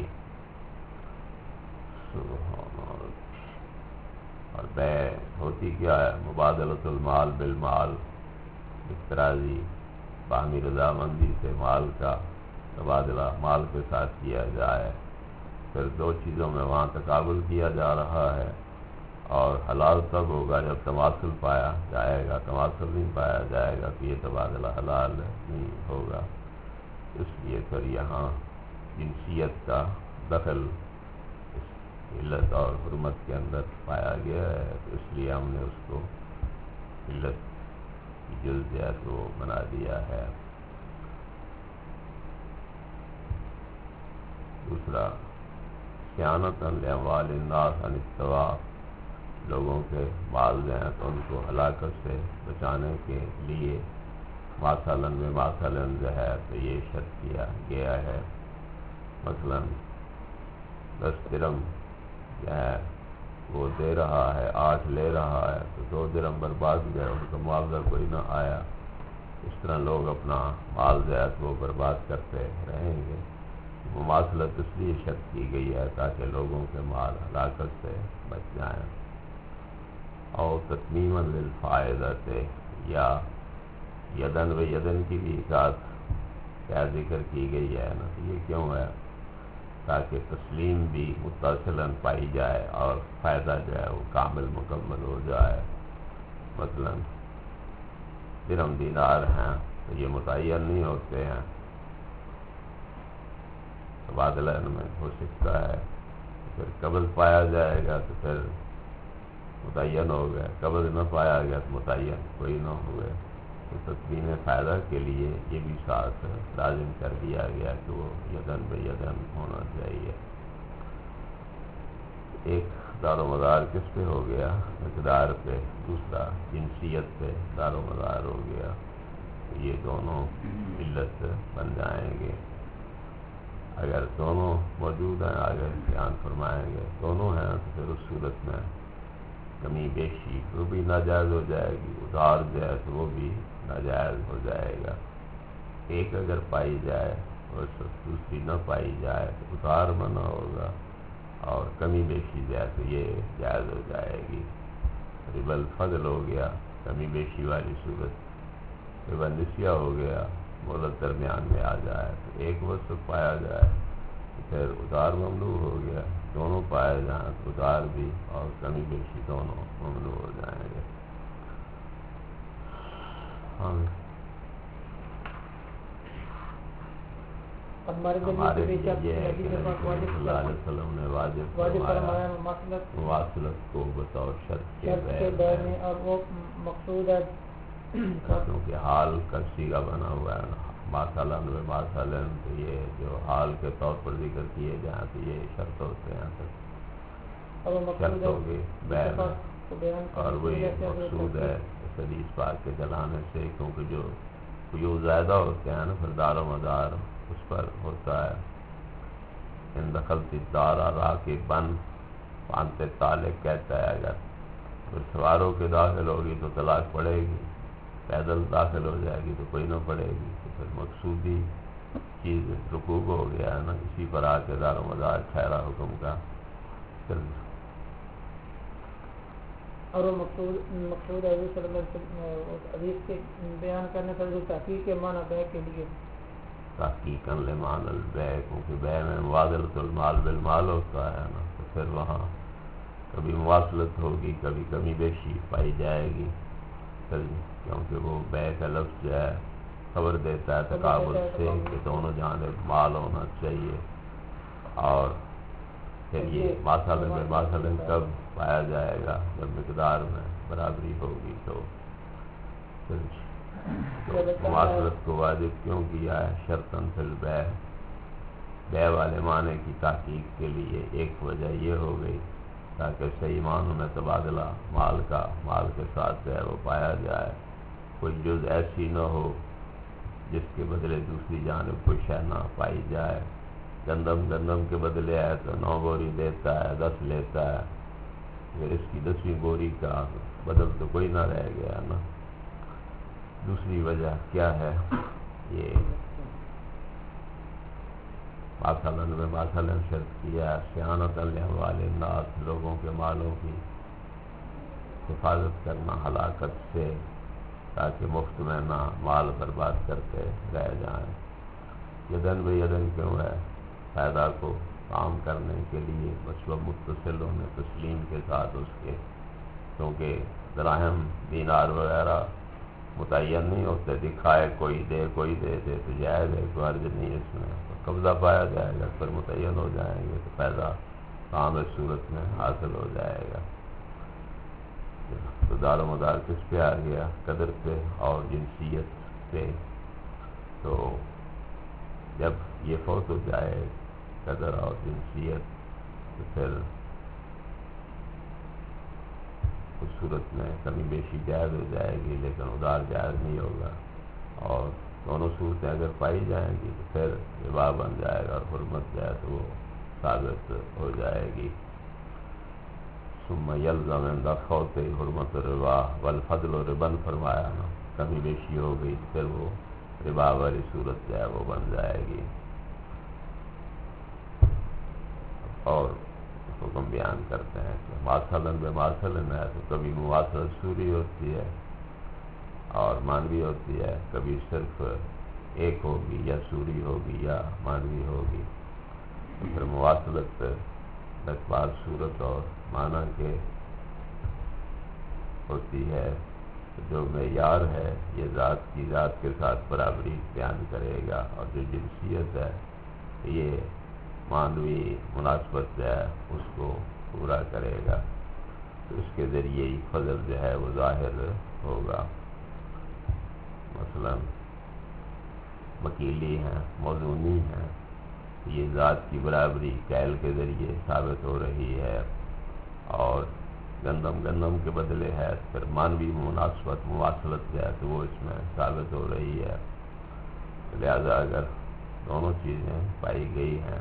اور بیع ہوتی کیا ہے؟ مبادلۃ المال بالمال، اقتراضی باہمی رضامندی سے مال کا تبادلہ مال کے ساتھ کیا جائے. پھر دو چیزوں میں وہاں تقابل کیا جا رہا ہے، اور حلال تب ہوگا جب تماثل پایا جائے گا. تماثل نہیں پایا جائے گا تو یہ تبادلہ حلال نہیں ہوگا. اس لیے پھر یہاں جنسیت کا دخل اس علت اور حرمت کے اندر پایا گیا ہے. تو اس لیے ہم نے اس کو علت کی جزئیات کو بنا دیا ہے. دوسرا صیانت لاموال الناس عن التواف، لوگوں کے مال جو ہیں تو ان کو ہلاکت سے بچانے کے لیے ماثلاً بماثل جو ہے تو یہ شرط کیا گیا ہے. مثلاً 10 درم جو ہے وہ دے رہا ہے، 8 لے رہا ہے، تو 2 درم برباد گئے، ان کا معاوضہ کوئی نہ آیا. اس طرح لوگ اپنا مال جو ہے وہ برباد کرتے رہیں گے. مماثلت اس لیے شرط کی گئی ہے تاکہ لوگوں کے مال ہلاکت سے بچ جائیں. اور تتمیما للفائدۃ، یا یدن و یدن کی بھی ساتھ کیا ذکر کی گئی ہے نا. یہ کیوں ہے؟ تاکہ تسلیم بھی متصلاً پائی جائے اور فائدہ جو ہے وہ کامل مکمل ہو جائے. مثلاً درہم دینار ہیں تو یہ متعین نہیں ہوتے ہیں، تبادلہ ان میں ہو سکتا ہے. پھر قبض پایا جائے گا تو پھر متعین ہو گیا، قبض نہ پایا گیا تو متعین کوئی نہ ہوئے. تو تسلیم فائدہ کے لیے یہ بھی ساتھ لازم کر دیا گیا کہ وہ یدن بہ یدن ہونا چاہیے. ایک دار و مدار کس پہ ہو گیا؟ مقدار پہ. دوسرا جنسیت پہ دار و مدار ہو گیا. یہ دونوں علت بن جائیں گے. اگر دونوں موجود ہیں آگے بیان فرمائیں گے، دونوں ہیں تو پھر اس صورت میں کمی بیشی وہ بھی ناجائز ہو جائے گی، ادھار جو ہے تو وہ بھی ناجائز ہو جائے گا۔ ایک اگر پائی جائے اور دوسری نہ پائی جائے تو ادھار منع ہوگا، اور کمی بیشی جائے تو یہ جائز ہو جائے گی۔ ربا الفضل ہو گیا کمی بیشی والی صورت، ربا نسیہ ہو گیا مہلت درمیان میں آ جائے تو ایک وصف پایا جائے تو پھر ادھار ممنوع ہو گیا، دونوں پائے جائیں تو ادھار بھی اور کمی بیشی دونوں ممنوع ہو جائیں گے۔ ہمارے لیے یہ ہے کہ نبی صلی اللہ علیہ وسلم نے واجب فرمایا مواصلت کو بطور شرط کے بیان، اور وہ مقصود ہے کیونکہ حال کا صیغہ بنا ہوا ہے نا، ماسالن و ماسالن، تو یہ جو حال کے طور پر ذکر کیے جائیں تو یہ شرط ہوتے ہیں، شرط ہوگی بیان، اور وہی مقصود ہے اس حدیث پاک کے جلانے سے، کیونکہ جو قیود زیادہ ہوتے ہیں نا پھر دار و مدار اس پر ہوتا ہے۔ ان دخلت الدار راکباً پانتے طالق کہتا ہے اگر سوار ہو کے داخل ہوگی تو طلاق پڑے گی، پیدل داخل ہو جائے گی تو کوئی نہ پڑے گی، تو پھر مقصودی چیز رکوب ہو گیا ہے نا، اسی پر آ کے دار و مدار ٹھہرا حکم کا۔ اور وہ مقصود ہے حضور صلی اللہ علیہ وسلم حدیث کے بیان کرنے پر جو تحقیق کے معنی بے کے لیے تحقیقاً لمان البے، کیونکہ بے میں مواصلت المال بالمال ہوتا ہے نا، تو پھر وہاں کبھی مواصلت ہوگی کبھی کمی بیشی پائی جائے گی، کیونکہ وہ بے کا لفظ جو ہے خبر دیتا ہے تقابل سے کہ دونوں جانب مال ہونا چاہیے، اور پھر یہ ماسالن میں ماسالن کب پایا جائے گا جب مقدار میں برابری ہوگی، تو مواصلت کو واجب کیوں کیا ہے؟ شرطاً فی البیع، بیع والے معنی کی تحقیق کے لیے ایک وجہ یہ ہو گئی تاکہ صحیح معنوں میں تبادلہ مال کا مال کے ساتھ جو ہے وہ پایا جائے، کوئی جز ایسی نہ ہو جس کے بدلے دوسری جانب کوئی شے نہ پائی جائے۔ گندم کے بدلے ہے تو 9 بوری دیتا ہے 10 لیتا ہے، پھر اس کی 10ویں بوری کا بدل تو کوئی نہ رہ گیا نا۔ دوسری وجہ کیا ہے؟ یہ ماسالن میں ماسالن شرط کیا ہے سیانت لاموال الناس، لوگوں کے مالوں کی حفاظت کرنا ہلاکت سے، تاکہ مفت میں نہ مال برباد کرتے رہ جائیں۔ یدن بے یدن کیوں ہے؟ فائدہ کو کام کرنے کے لیے مسبب متصل ہونے تسلیم کے ساتھ اس کے، کیونکہ دراہم دینار وغیرہ متعین نہیں ہوتے، دکھائے کوئی دے تو جائز ہے، کوئی حرج نہیں اس میں، قبضہ پایا جائے گا پھر متعین ہو جائیں گے تو فائدہ کام اس صورت میں حاصل ہو جائے گا۔ تو دار و مدار کس پہ آ گیا؟ قدر پہ اور جنسیت پہ۔ تو جب یہ فوت ہو جائے قدر اور جنسیت تو پھر اس صورت میں کمی بیشی جائز ہو جائے گی، لیکن ادھار جائز نہیں ہوگا، اور دونوں صورتیں اگر پائی جائیں گی تو پھر ربا بن جائے گا، اور حرمت جائے تو وہ ثابت ہو جائے گی۔ ثم یلزم عند فوت حرمت الربا والفضل ربا فرمایا نا، کمی بیشی ہو گئی پھر وہ ربا والی صورت جو ہے وہ بن جائے گی۔ اور حکم بیان کرتے ہیں کہ ماسالن بے ماسالن ہے تو کبھی مواصلت سوری ہوتی ہے اور مانوی ہوتی ہے، کبھی صرف ایک ہوگی یا سوری ہوگی یا مانوی ہوگی، تو پھر مواصلت بعض صورت اور معنی کے ہوتی ہے، جو معیار ہے یہ ذات کی ذات کے ساتھ برابری بیان کرے گا، اور جو جنسیت ہے یہ مانوی مناسبت جو ہے اس کو پورا کرے گا، تو اس کے ذریعے ہی فضل جو ہے وہ ظاہر ہوگا۔ مثلا وکیلی ہیں، موزونی ہیں، یہ ذات کی برابری کیل کے ذریعے ثابت ہو رہی ہے، اور گندم کے بدلے ہے، پھر مانوی مواصلت جو ہے تو وہ اس میں ثابت ہو رہی ہے۔ لہذا اگر دونوں چیزیں پائی گئی ہیں،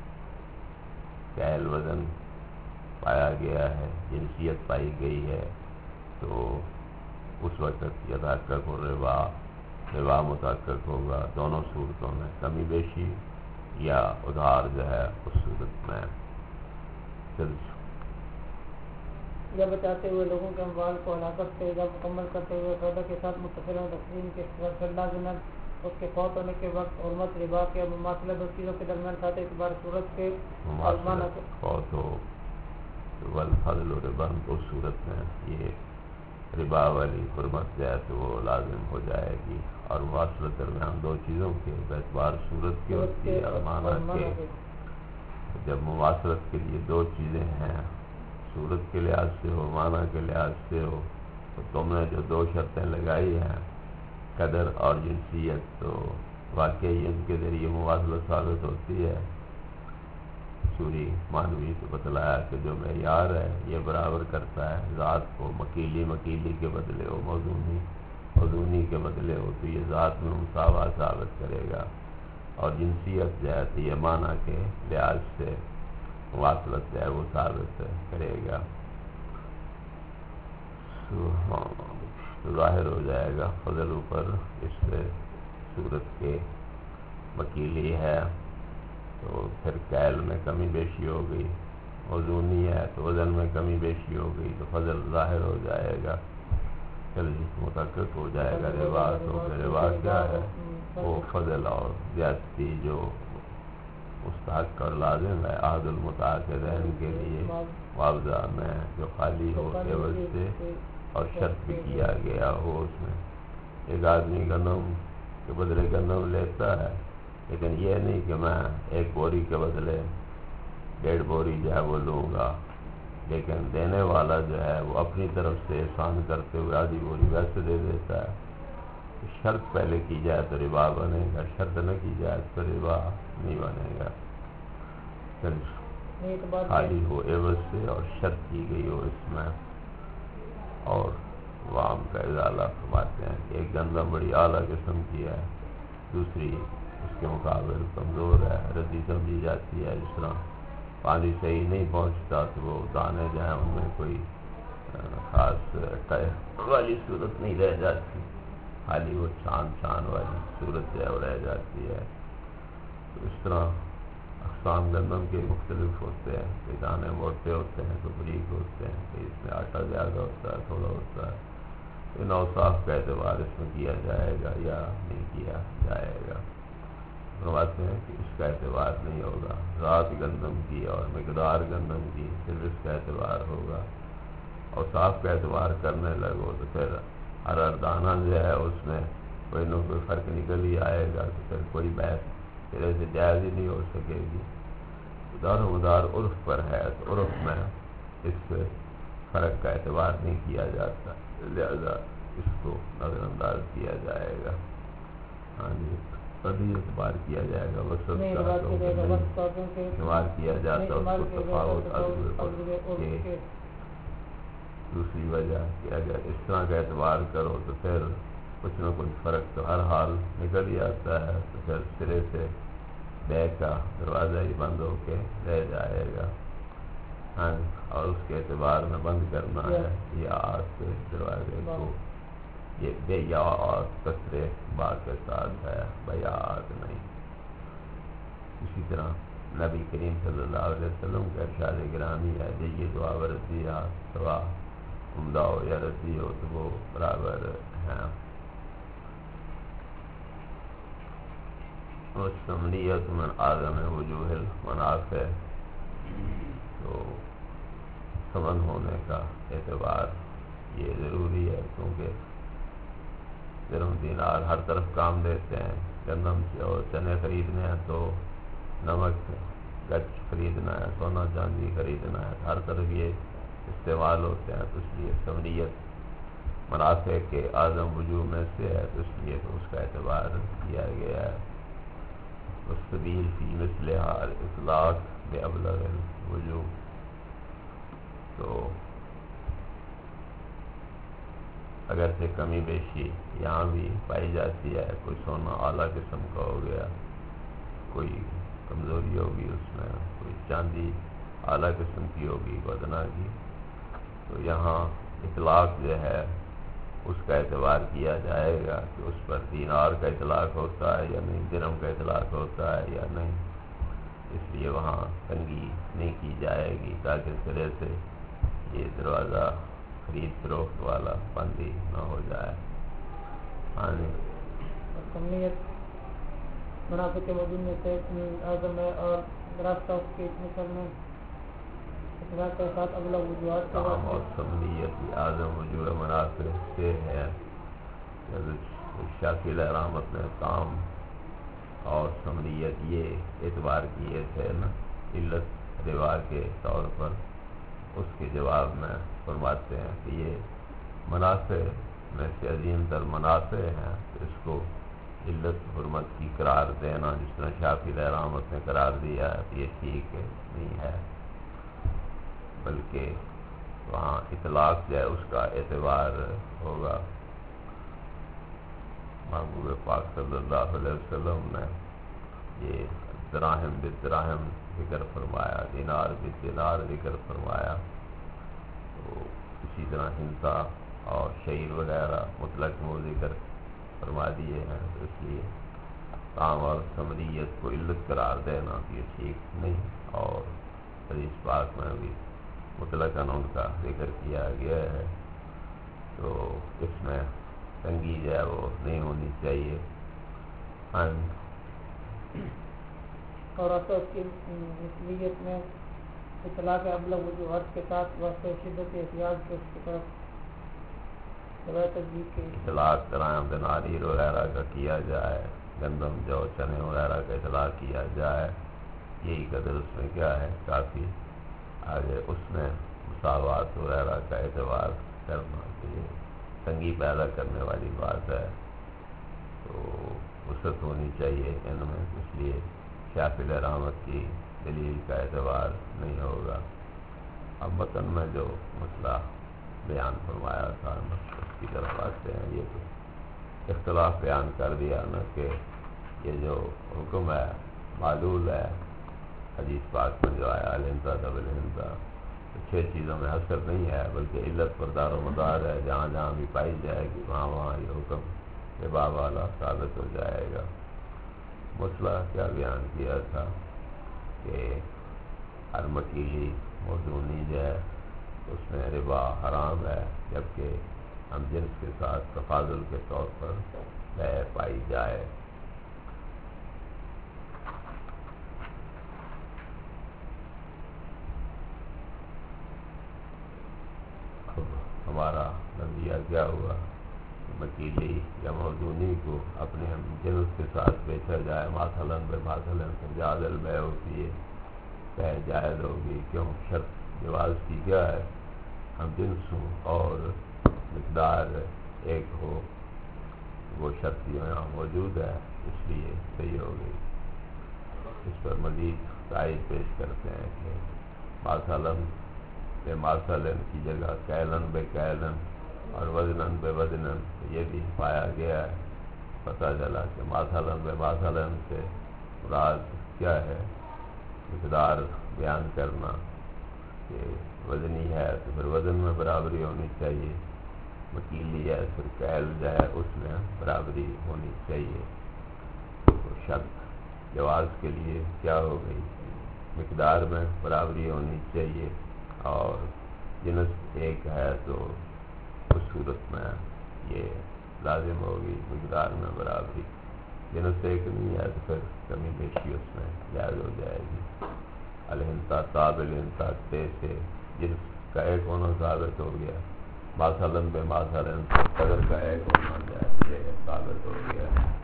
کیل وزن پایا گیا ہے، جنسیت پائی گئی ہے، تو اس وقت یہ تحقق و ربا متحقق ہوگا دونوں صورتوں میں، کمی بیشی یا ادھار جو ہے اس صورت میں یا بچاتے ہوئے لوگوں کے اموال کو ہلاکت سے یا مکمل کرتے ہوئے سودا کے ساتھ متصل تقسیم کے لازمن اس کے فوت ہونے کے وقت، حرمت ربا کے مماثلت دو چیزوں کے درمیان ساتھ اعتبار صورت کے فوت ہو والفضل و ربا اس صورت میں یہ ربا والی حرمت جو ہے تو وہ لازم ہو جائے گی، اور مواصلت درمیان دو چیزوں کے اعتبار صورت کی ہوتی ہے اور معنی کے۔ جب مواصلت کے لیے دو چیزیں ہیں، صورت کے لحاظ سے ہو معنی کے لحاظ سے ہو، تو تم نے جو دو شرطیں لگائی ہیں قدر اور جنسیت، تو واقعی ان کے ذریعے مواصلت ثابت ہوتی ہے۔ سوری مانوی تو بتلایا کہ جو معیار ہے یہ برابر کرتا ہے ذات کو، مکیلی کے بدلے ہو، موزونی کے بدلے ہو، تو یہ ذات میں مساوات ثابت کرے گا، اور جنسیت جو ہے تو یہ معنی کے لحاظ سے مواصلت جو ہے وہ ثابت کرے گا۔ تو ظاہر ہو جائے گا فضل اوپر اس سے صورت کے مکیلی ہے، تو پھر کیل میں کمی بیشی ہو گئی، وزنی ہے تو وزن میں کمی بیشی ہو گئی، تو فضل ظاہر ہو جائے گا، متحقق ہو جائے گا ربا۔ تو ربا کیا ہے؟ وہ فضل اور زیادتی جو مستحق اور لازم ہے عہد المتعاقدین کے لیے معاوضہ میں، جو خالی ہو عوض سے اور شرط بھی کیا گیا ہو اس میں۔ ایک آدمی گندم کے بدلے گندم لیتا ہے، لیکن یہ نہیں کہ میں ایک بوری کے بدلے 1.5 بوری جو ہے وہ لوں گا، لیکن دینے والا جو ہے وہ اپنی طرف سے احسان کرتے ہوئے آدھی بوری ویسے دے دیتا ہے۔ شرط پہلے کی جائے تو ربا بنے گا، شرط نہ کی جائے تو ربا نہیں بنے گا۔ خالی ہو عوض سے اور شرط کی گئی ہو اس میں، اور وام کا ازالہ فرماتے ہیں کہ ایک گندم بڑی اعلیٰ قسم کی ہے، دوسری اس کے مقابل کمزور ہے، ردی سمجھی جاتی ہے، جس طرح پانی صحیح نہیں پہنچتا تو وہ دانے جو ہیں ان میں کوئی خاص ٹائر والی صورت نہیں رہ جاتی، خالی وہ چھان والی صورت جو ہے وہ رہ جاتی ہے۔ تو اس طرح اقسام گندم کے مختلف ہوتے ہیں، کہ دانے موٹے ہوتے ہیں تو بریک ہوتے ہیں، کہ اس میں آٹا زیادہ ہوتا ہے تھوڑا ہوتا ہے۔ ان اوصاف کا اعتبار اس میں کیا جائے گا یا نہیں کیا جائے گا؟ فرماتے ہیں کہ اس کا اعتبار نہیں ہوگا، ذات گندم کی اور مقدار گندم کی صرف اس کا اعتبار ہوگا۔ اوصاف کا اعتبار کرنے لگو تو پھر ہر دانہ جو ہے اس میں کوئی نہ کوئی فرق نکل ہی آئے گا، تو پھر کوئی بحث پھر سے جائز ہی نہیں ہو سکے گی۔ دار و مدار عرف پر ہے، تو عرف میں اس فرق کا اعتبار نہیں کیا جاتا، لہذا اس کو نظر انداز کیا جائے گا۔ ہاں جی، قدی اعتبار کیا جائے گا، وسط کا شمار کیا جاتا اس کو تفاوت کے دوسری وجہ کہ اگر اس طرح کا اعتبار کرو تو پھر کچھ نہ کچھ فرق تو ہر حال نکل ہی آتا ہے، تو پھر سرے سے بے کا دروازہ ہی بند ہو کے رہ جائے گا۔ ہاں، اور اس کے اعتبار میں بند کرنا ہے یا آج کے دروازے کو، یہ بے یا اور کثرے با کے ساتھ ہے، بیات نہیں۔ اسی طرح نبی کریم صلی اللہ علیہ وسلم کا ارشاد گرامی ہے، یہ دعا ورزیہ سوا عمدہ ہو یا رسی ہو تو وہ برابر ہیں۔ مستملیت من آدم وجوہ المنافع، تو سمن ہونے کا اعتبار یہ ضروری ہے، کیونکہ درہم دینار ہر طرف کام دیتے ہیں، گندم سے اور چنے خریدنے ہیں تو نمک گچ خریدنا ہے، سونا چاندی خریدنا ہے، ہر طرف یہ استعمال ہوتے ہیں، تو اس لیے سمنیت منافع کے اعظم وجوہ میں سے ہے، تو اس لیے تو اس کا اعتبار کیا گیا ہے۔ والسبیل فی مثلھا الاطلاق بابلغ الوجوہ، تو اگرچہ کمی بیشی یہاں بھی پائی جاتی ہے، کوئی سونا اعلیٰ قسم کا ہو گیا کوئی کمزوری ہوگی اس میں، کوئی چاندی اعلیٰ قسم کی ہوگی بدنا کی، تو یہاں اطلاق جو ہے اس کا اعتبار کیا جائے گا کہ اس پر دینار کا اطلاق ہوتا ہے یا نہیں، درہم کا اطلاق ہوتا ہے یا نہیں، اس لیے وہاں تنگی نہیں کی جائے گی تاکہ سرے سے یہ دروازہ خرید فروخت والا بند ہی نہ ہو جائے۔ سمیت منافع کے موجود میں سے اعظم ہے اور راستہ اس کے مثل میں اطلاع کے ساتھ اگلا وجوہات کا کام اور سمیت اعظم وجوہ منافع سے ہے۔ شافعی رحمت نے کام اور سمریت یہ اعتبار کیے تھے نا علت روا کے طور پر، اس کے جواب میں فرماتے ہیں کہ یہ منافع میں سے عظیم تر منافع ہیں، اس کو علت حرمت کی قرار دینا جس طرح شافعی رحمت نے قرار دیا ہے یہ ٹھیک نہیں ہے، بلکہ وہاں اطلاق جو ہے اس کا اعتبار ہوگا۔ محبوب پاک صلی اللہ علیہ وسلم نے یہ دراہم بالدراہم ذکر فرمایا، دینار بالدینار ذکر فرمایا، تو اسی طرح ہنسا اور شعیر وغیرہ مطلق وہ ذکر فرما دیے ہیں، تو اس لیے کام اور سمریت کو علت قرار دینا یہ ٹھیک نہیں، اور حدیث پاک میں بھی مطلقاً ان کا ذکر کیا گیا ہے، تو اس میں تنگی جو ہے وہ نہیں ہونی چاہیے۔ اور اس کی مثلیت میں اطلاق ابلغ وجوہات کے ساتھ واسطے شدت احتیاط کے اس کی طرف روایت تجدید کے اطلاق کرائیں بناریر وغیرہ کا کیا جائے، گندم جو چنے وغیرہ کا اطلاق کیا جائے، یہی قدر اس میں کیا ہے کافی، آگے اس میں مساوات وغیرہ کا اعتبار کرنا چاہیے، تنگی پیدا کرنے والی بات ہے، تو وسعت ہونی چاہیے ان میں، اس لیے شافعی رحمت کی دلیل کا اعتبار نہیں ہوگا۔ اب متن میں جو مسئلہ بیان فرمایا تھا اس کی طرف آتے ہیں، یہ تو اختلاف بیان کر دیا نا کہ یہ جو حکم ہے معلول ہے حدیث پاک میں جو آیا الہنتا دبلہنتا، تو 6 چیزوں میں حصر نہیں ہے بلکہ علت پر دار و مدار ہے، جہاں جہاں بھی پائی جائے گی وہاں وہاں یہ حکم ربا والا ثابت ہو جائے گا۔ مسئلہ کیا بیان کیا تھا کہ ہر مکیلی موزونی جو ہے اس میں ربا حرام ہے، جبکہ ہم جنس کے ساتھ تفاضل کے طور پر بے پائی جائے۔ ہمارا نظریہ کیا ہوا کہ مکیلی یا موزونی کو اپنے ہم جنس کے ساتھ بیچا جائے، مثلاً جائز البیع ہوتی ہے، بے جائز ہوگی، کیوں شرط جواز کی کیا ہے ہم جنس ہوں اور مقدار ایک ہو، وہ شرط یہاں موجود ہے، اس لیے صحیح ہو گئی۔ اس پر مزید تائید پیش کرتے ہیں کہ مثلاً بے مثلاً کی جگہ کیلن بے کیلن اور وزنن بے وزنن، یہ بھی پایا گیا ہے، پتہ چلا کہ مثلاً بے مثلاً سے مراد کیا ہے، مقدار بیان کرنا کہ وزنی ہے تو پھر وزن میں برابری ہونی چاہیے، مکیلی ہے پھر کیل جو ہے اس میں برابری ہونی چاہیے، تو شرط جواز کے لیے کیا ہو گئی، مقدار میں برابری ہونی چاہیے، اور جنس ایک ہے تو اس صورت میں یہ لازم ہوگی مقدار میں برابری، جنس ایک نہیں ہے تو پھر کمی بیشی اس میں جائز ہو جائے گی۔ الہنتا تابلنتا تے سے جنس کا ایک ہونا ثابت ہو گیا، مثلاً بے مثلاً سے قدر کا ایک ہونا جائے ثابت ہو گیا۔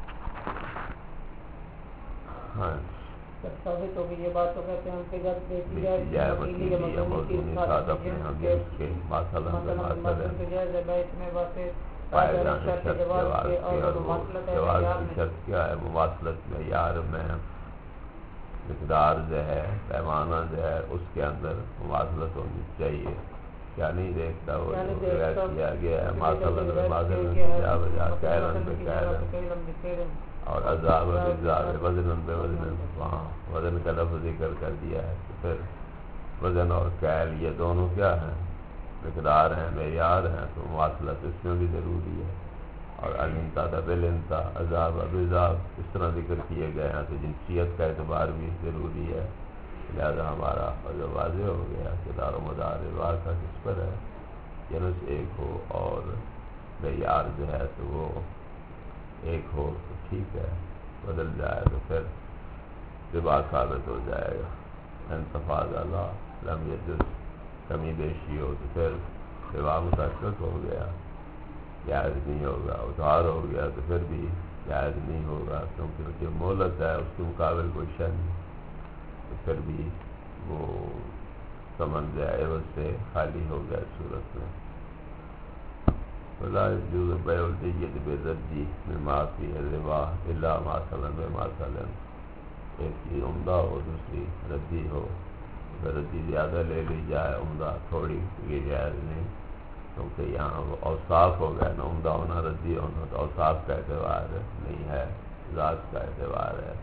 ہاں ثابت ہو گئی یہ بات، تو کہتے ہیں کہ جب دیکھی جائے جائے وکیلی یا موزونی ساتھ اپنے ہم جنس کے مثلاً بے مثلاً پائے جانے شرط جواز کے، اور جواز کی شرط کیا ہے، مماثلت معیار میں مقدار جو ہے پیمانہ جو ہے اس کے اندر مماثلت ہونی چاہیے، کیا نہیں دیکھتا وہ جو روایت کیا گیا ہے مثلاً بے مثلاً سے جا بجا کیلن بے کیلن، اور عذاب عذاب وزن بے وزن، وہاں وزن کا لفظ ذکر کر دیا ہے، تو پھر وزن اور کیل یہ دونوں کیا ہیں؟ مقدار ہیں، معیار ہیں، تو مواصلت اس میں بھی ضروری ہے۔ اور الانتا بالانتا، عذاب عذاب اس طرح ذکر کیے گئے ہیں، تو جنسیت کا اعتبار بھی ضروری ہے۔ لہذا ہمارا جو واضح ہو گیا کہ دار و مدار روا کا کس پر ہے، جنس ایک ہو اور معیار جو ہے تو وہ ایک ہو تو ٹھیک ہے، بدل جائے تو پھر ربا ثابت ہو جائے گا۔ انتفاض اللہ لم یجز، کمی بیشی ہو تو پھر ربا متحقق ہو گیا، جائز نہیں ہوگا۔ ادھار ہو گیا تو پھر بھی جائز نہیں ہوگا، کیونکہ جو مہلت ہے اس کے مقابل کوئی شے نہیں، تو پھر بھی وہ سمن جائے عوض سے خالی ہو گیا اس صورت میں۔ ولا يجوز بيع الدية بالرد مما فيه الربا الا ما سلم بما سلم، ایک چیز عمدہ ہو دوسری ردی ہو، اگر ردی زیادہ لے لی جائے عمدہ تھوڑی، یہ جائز نہیں، کیونکہ یہاں وہ اوصاف ہو گیا نا، عمدہ ہونا ردی ہونا، تو اوصاف کا اعتبار نہیں ہے، ذات کا اعتبار ہے۔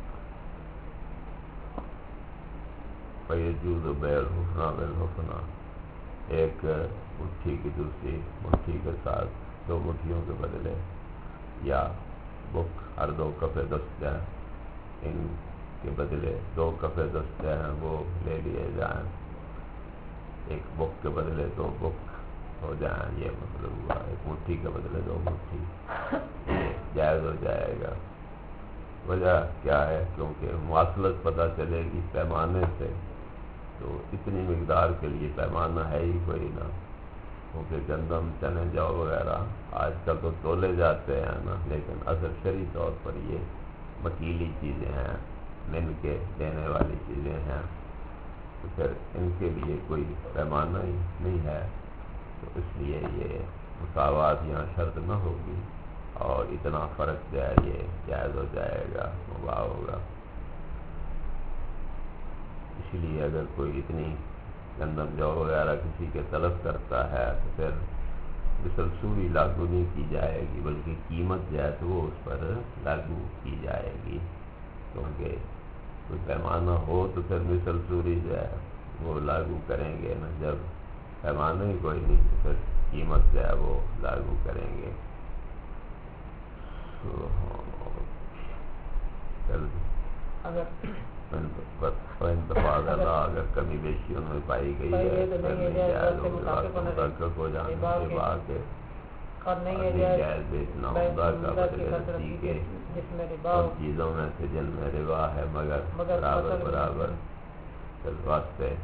فَيَجُوزُ بَيْعُ الْحُفْنَى بِالْحُفْنَى، ایک مٹھی کی دوسری مٹھی کے ساتھ دو مٹھیوں کے بدلے، یا بک ہر دو کفے دست ہیں، ان کے بدلے دو کفے دست ہیں وہ لے لیے جائیں، ایک بک کے بدلے دو بک ہو جائیں، یہ مطلب ہوا ایک مٹھی کے بدلے دو مٹھی، یہ جائز ہو جائے گا۔ وجہ کیا ہے؟ کیونکہ مواصلت پتہ چلے گی پیمانے سے، تو اتنی مقدار کے لیے پیمانہ ہے ہی کوئی نہ، کیونکہ گندم چنے جو وغیرہ آج کل تو تولے جاتے ہیں نا، لیکن اصل شرعی طور پر یہ مکیلی چیزیں ہیں، من کے دینے والی چیزیں ہیں، تو پھر ان کے لیے کوئی پیمانہ ہی نہیں ہے، تو اس لیے یہ مساوات یہاں شرط نہ ہوگی، اور اتنا فرق جو ہے یہ جائز ہو جائے گا، مباح ہوگا۔ اس لیے اگر کوئی اتنی گندم جو وغیرہ کسی کے طلب کرتا ہے تو پھر مثل سوری لاگو نہیں کی جائے گی، بلکہ قیمت جو ہے تو وہ اس پر لاگو کی جائے گی، کیونکہ کوئی پیمانہ ہو تو پھر مثل سوری جو ہے وہ لاگو کریں گے نا، جب پیمانہ ہی کوئی نہیں تو پھر قیمت جو ہے وہ لاگو کریں گے۔ اگر کمی بیشی ان میں پائی گئی ہے تو متحقق ہو جانے کے بعد جائز بیچنا عمدہ کا بدلے رسی کے ان چیزوں میں سے جن میں ربا ہے، مگر برابر برابر واسطے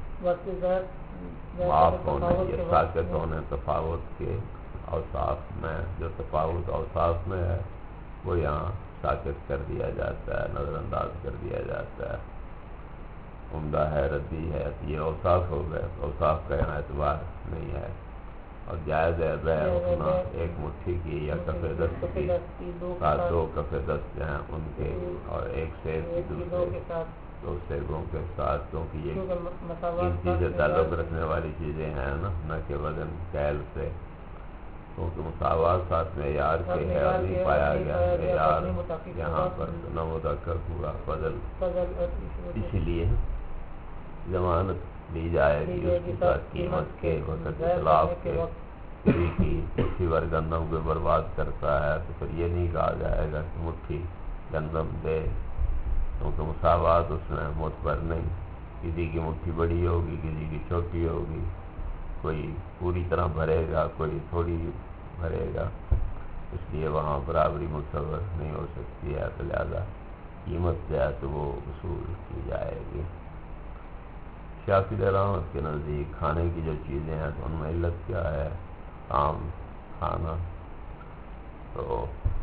معاف ہونے یا ساکت ہونے تفاوت کے اوصاف میں، جو تفاوت اوصاف میں ہے وہ یہاں ساکت کر دیا جاتا ہے، نظر انداز کر دیا جاتا ہے۔ عمدہ ہے، ردی ہے، یہ اوصاف ہو گئے، اوصاف کا یہاں اعتبار نہیں ہے، اور جائز ہے بیع اپنا ایک مٹھی کی یا کفے دست کی ساتھ دو کفے دست ہیں ان کے، اور ایک سیب کی دوسرے دو سیبوں کے ساتھ، کیونکہ یہ گنتی سے تعلق رکھنے والی چیزیں ہیں نا، نہ کہ وزن کیل سے، کیونکہ مساوات ساتھ معیار کے ہے اور نہیں پایا گیا معیار یہاں پر نہ متحقق ہوا فضل، اسی لیے ضمانت لی جائے گی اس کے ساتھ قیمت کے وقت اطلاف کے۔ کسی کی مٹھی بھر گندم کو برباد کرتا ہے تو پھر یہ نہیں کہا جائے گا کہ مٹھی گندم دے، کیونکہ مساوات اس میں معتبر نہیں، کسی کی مٹھی بڑی ہوگی کسی کی چھوٹی ہوگی، کوئی پوری طرح بھرے گا کوئی تھوڑی بھرے گا، اس لیے وہاں برابری متصور نہیں ہو سکتی ہے، تو لہذا قیمت جو ہے تو وہ وصول کی جائے گی۔ شافعی رحمت کے نزدیک کھانے کی جو چیزیں ہیں تو ان میں علت کیا ہے؟ عام کھانا، تو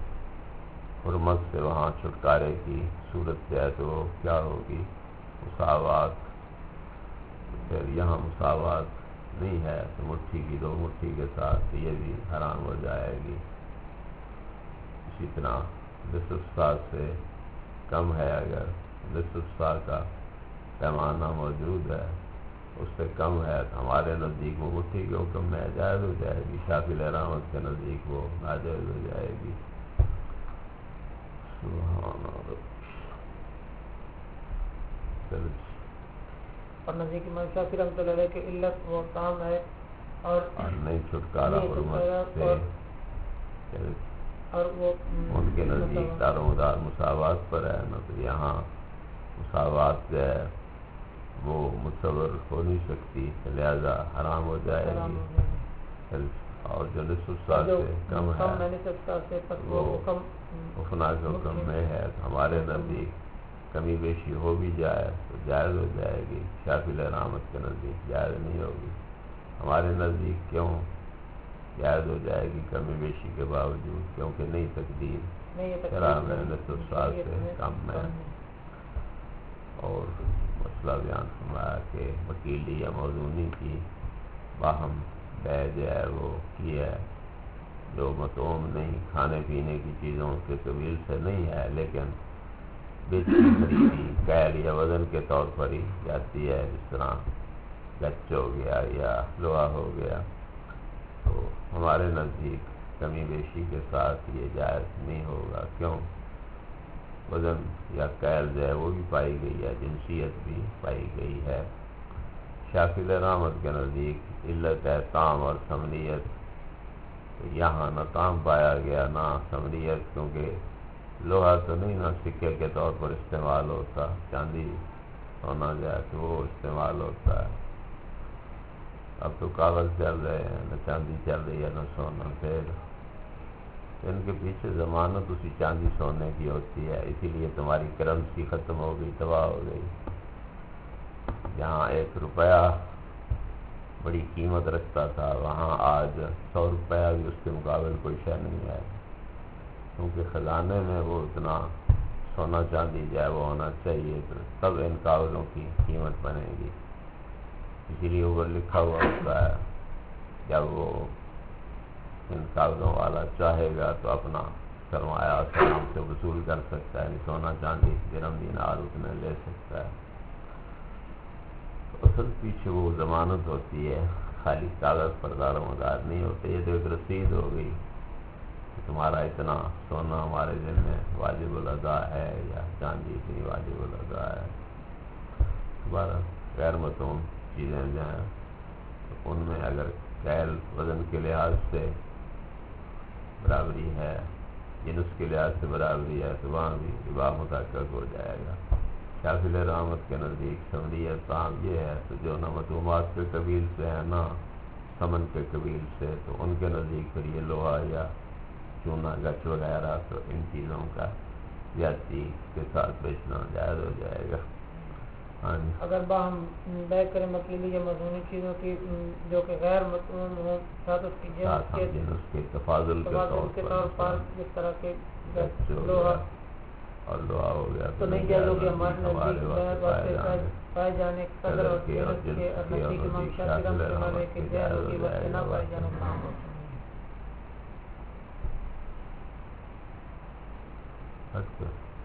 حرمت سے وہاں چھٹکارے کی صورت جو ہے تو وہ کیا ہوگی؟ مساوات، پھر یہاں مساوات نہیں ہے تو مٹھی کی دو مٹھی کے ساتھ یہ بھی حرام ہو جائے گی۔ اسی طرح نصف سا سے کم ہے، اگر نصف سا کا پیمانہ موجود ہے اس سے کم ہے تو ہمارے نزدیک وہ مٹھی کے حکم میں جائز ہو جائے گی، شافعی رحمت کے نزدیک وہ ناجائز ہو جائے گی۔ سبحان اللہ. چلو اور نزدیک امام شافعی رحمۃ اللہ علیہ کی علت وہ تام ہے اور نہیں چھٹکارا حرمت سے. چلو اور وہ ان کے نزدیک دار و مدار مساوات پر ہے نا، تو یہاں مساوات جو ہے وہ متصور ہو نہیں سکتی، لہذا حرام ہو جائے گی. اور جو نصف سال سے کم ہے وہ افنا کے حکم میں ہے. تو ہمارے نزدیک کمی بیشی ہو بھی جائے تو جائز ہو جائے گی. شافعی رحمت کے نزدیک جائز نہیں ہوگی. ہمارے نزدیک کیوں جائز ہو جائے گی کمی بیشی کے باوجود؟ کیونکہ نہیں تقدیر شرع میں نصف سال سے کم ہے. اور مسئلہ بیان فرمایا کہ وکیلی یا موزونی کی باہم بے جو ہے وہ کی ہے، جو مطعوم نہیں، کھانے پینے کی چیزوں کے قبیل سے نہیں ہے، لیکن بیچی خریدی کیل یا وزن کے طور پر ہی جاتی ہے، جس طرح گچ ہو گیا یا لوہا ہو گیا. تو ہمارے نزدیک کمی بیشی کے ساتھ یہ جائز نہیں ہوگا. کیوں؟ وزن یا کیل جو ہے وہ بھی پائی گئی ہے، جنسیت بھی پائی گئی ہے. شافعی رحمت کے نزدیک علت ہے طعم اور ثمریت. تو یہاں نہ طعم پایا گیا نہ ثمریت، کیونکہ لوہا تو نہیں نہ سکے کے طور پر استعمال ہوتا، چاندی سونا جائے تو وہ استعمال ہوتا ہے. اب تو کاغذ چل رہے ہیں، نہ چاندی چل رہی ہے نہ سونا. پھر ان کے پیچھے ضمانت اسی چاندی سونے کی ہوتی ہے. اسی لیے تمہاری کرنسی ختم ہو گئی، تباہ ہو گئی. جہاں 1 روپیہ بڑی قیمت رکھتا تھا، وہاں آج 100 روپیہ بھی اس کے مقابل کوئی شے نہیں ہے، کیونکہ خزانے میں وہ اتنا سونا چاندی جو ہے وہ ہونا چاہیے، تب ان کاغذوں کی قیمت بنے گی. اسی لیے اوپر لکھا ہوا ہوتا ہے جب وہ ان کاغذوں والا چاہے گا تو اپنا سرمایہ سلام سے وصول کر سکتا ہے، سونا چاندی درہم دینار اس میں لے سکتا ہے. اصل پیچھے وہ ضمانت ہوتی ہے، خالی کاغذ پر دار و مدار نہیں ہوتے. یہ تو ایک رسید ہو گئی کہ تمہارا اتنا سونا ہمارے ذمہ میں واجب الادا ہے یا چاندی اتنی واجب الادا ہے. دوبارہ غیر متون چیزیں جو ہیں تو ان میں اگر کیل وزن کے لحاظ سے برابری ہے، جنس کے لحاظ سے برابری ہے، تو وہاں بھی ربا متحقق ہو جائے گا. شافعی رحمت کے نزدیک ثمریت طعام یہ ہے تو جو نہ مطعومات کے قبیل سے ہے نہ ثمن کے قبیل سے، تو ان کے نزدیک پھر یہ لوہا یا چونا گچ وغیرہ تو ان چیزوں کا زیادتی کے ساتھ بیچنا جائز ہو جائے گا. ہاں جی. اگر باہم بے کریں مکیلی یا مضمونی چیزوں کی جو کہ غیر مطعوم ہوں، ساتھ اس کی جنس کے تفاضل کے طور پر جس طرح کے لوہا اور لوہا ہو گیا تو نہیں جائز ہوگی. ہمارے نزدیک پائے جانے قدر اور قیمت کے نزدیک امام شافعی رحمۃ اللہ علیہ کی جائز ہوگی، بس نہ پائے جانے کام ہوتا ہے.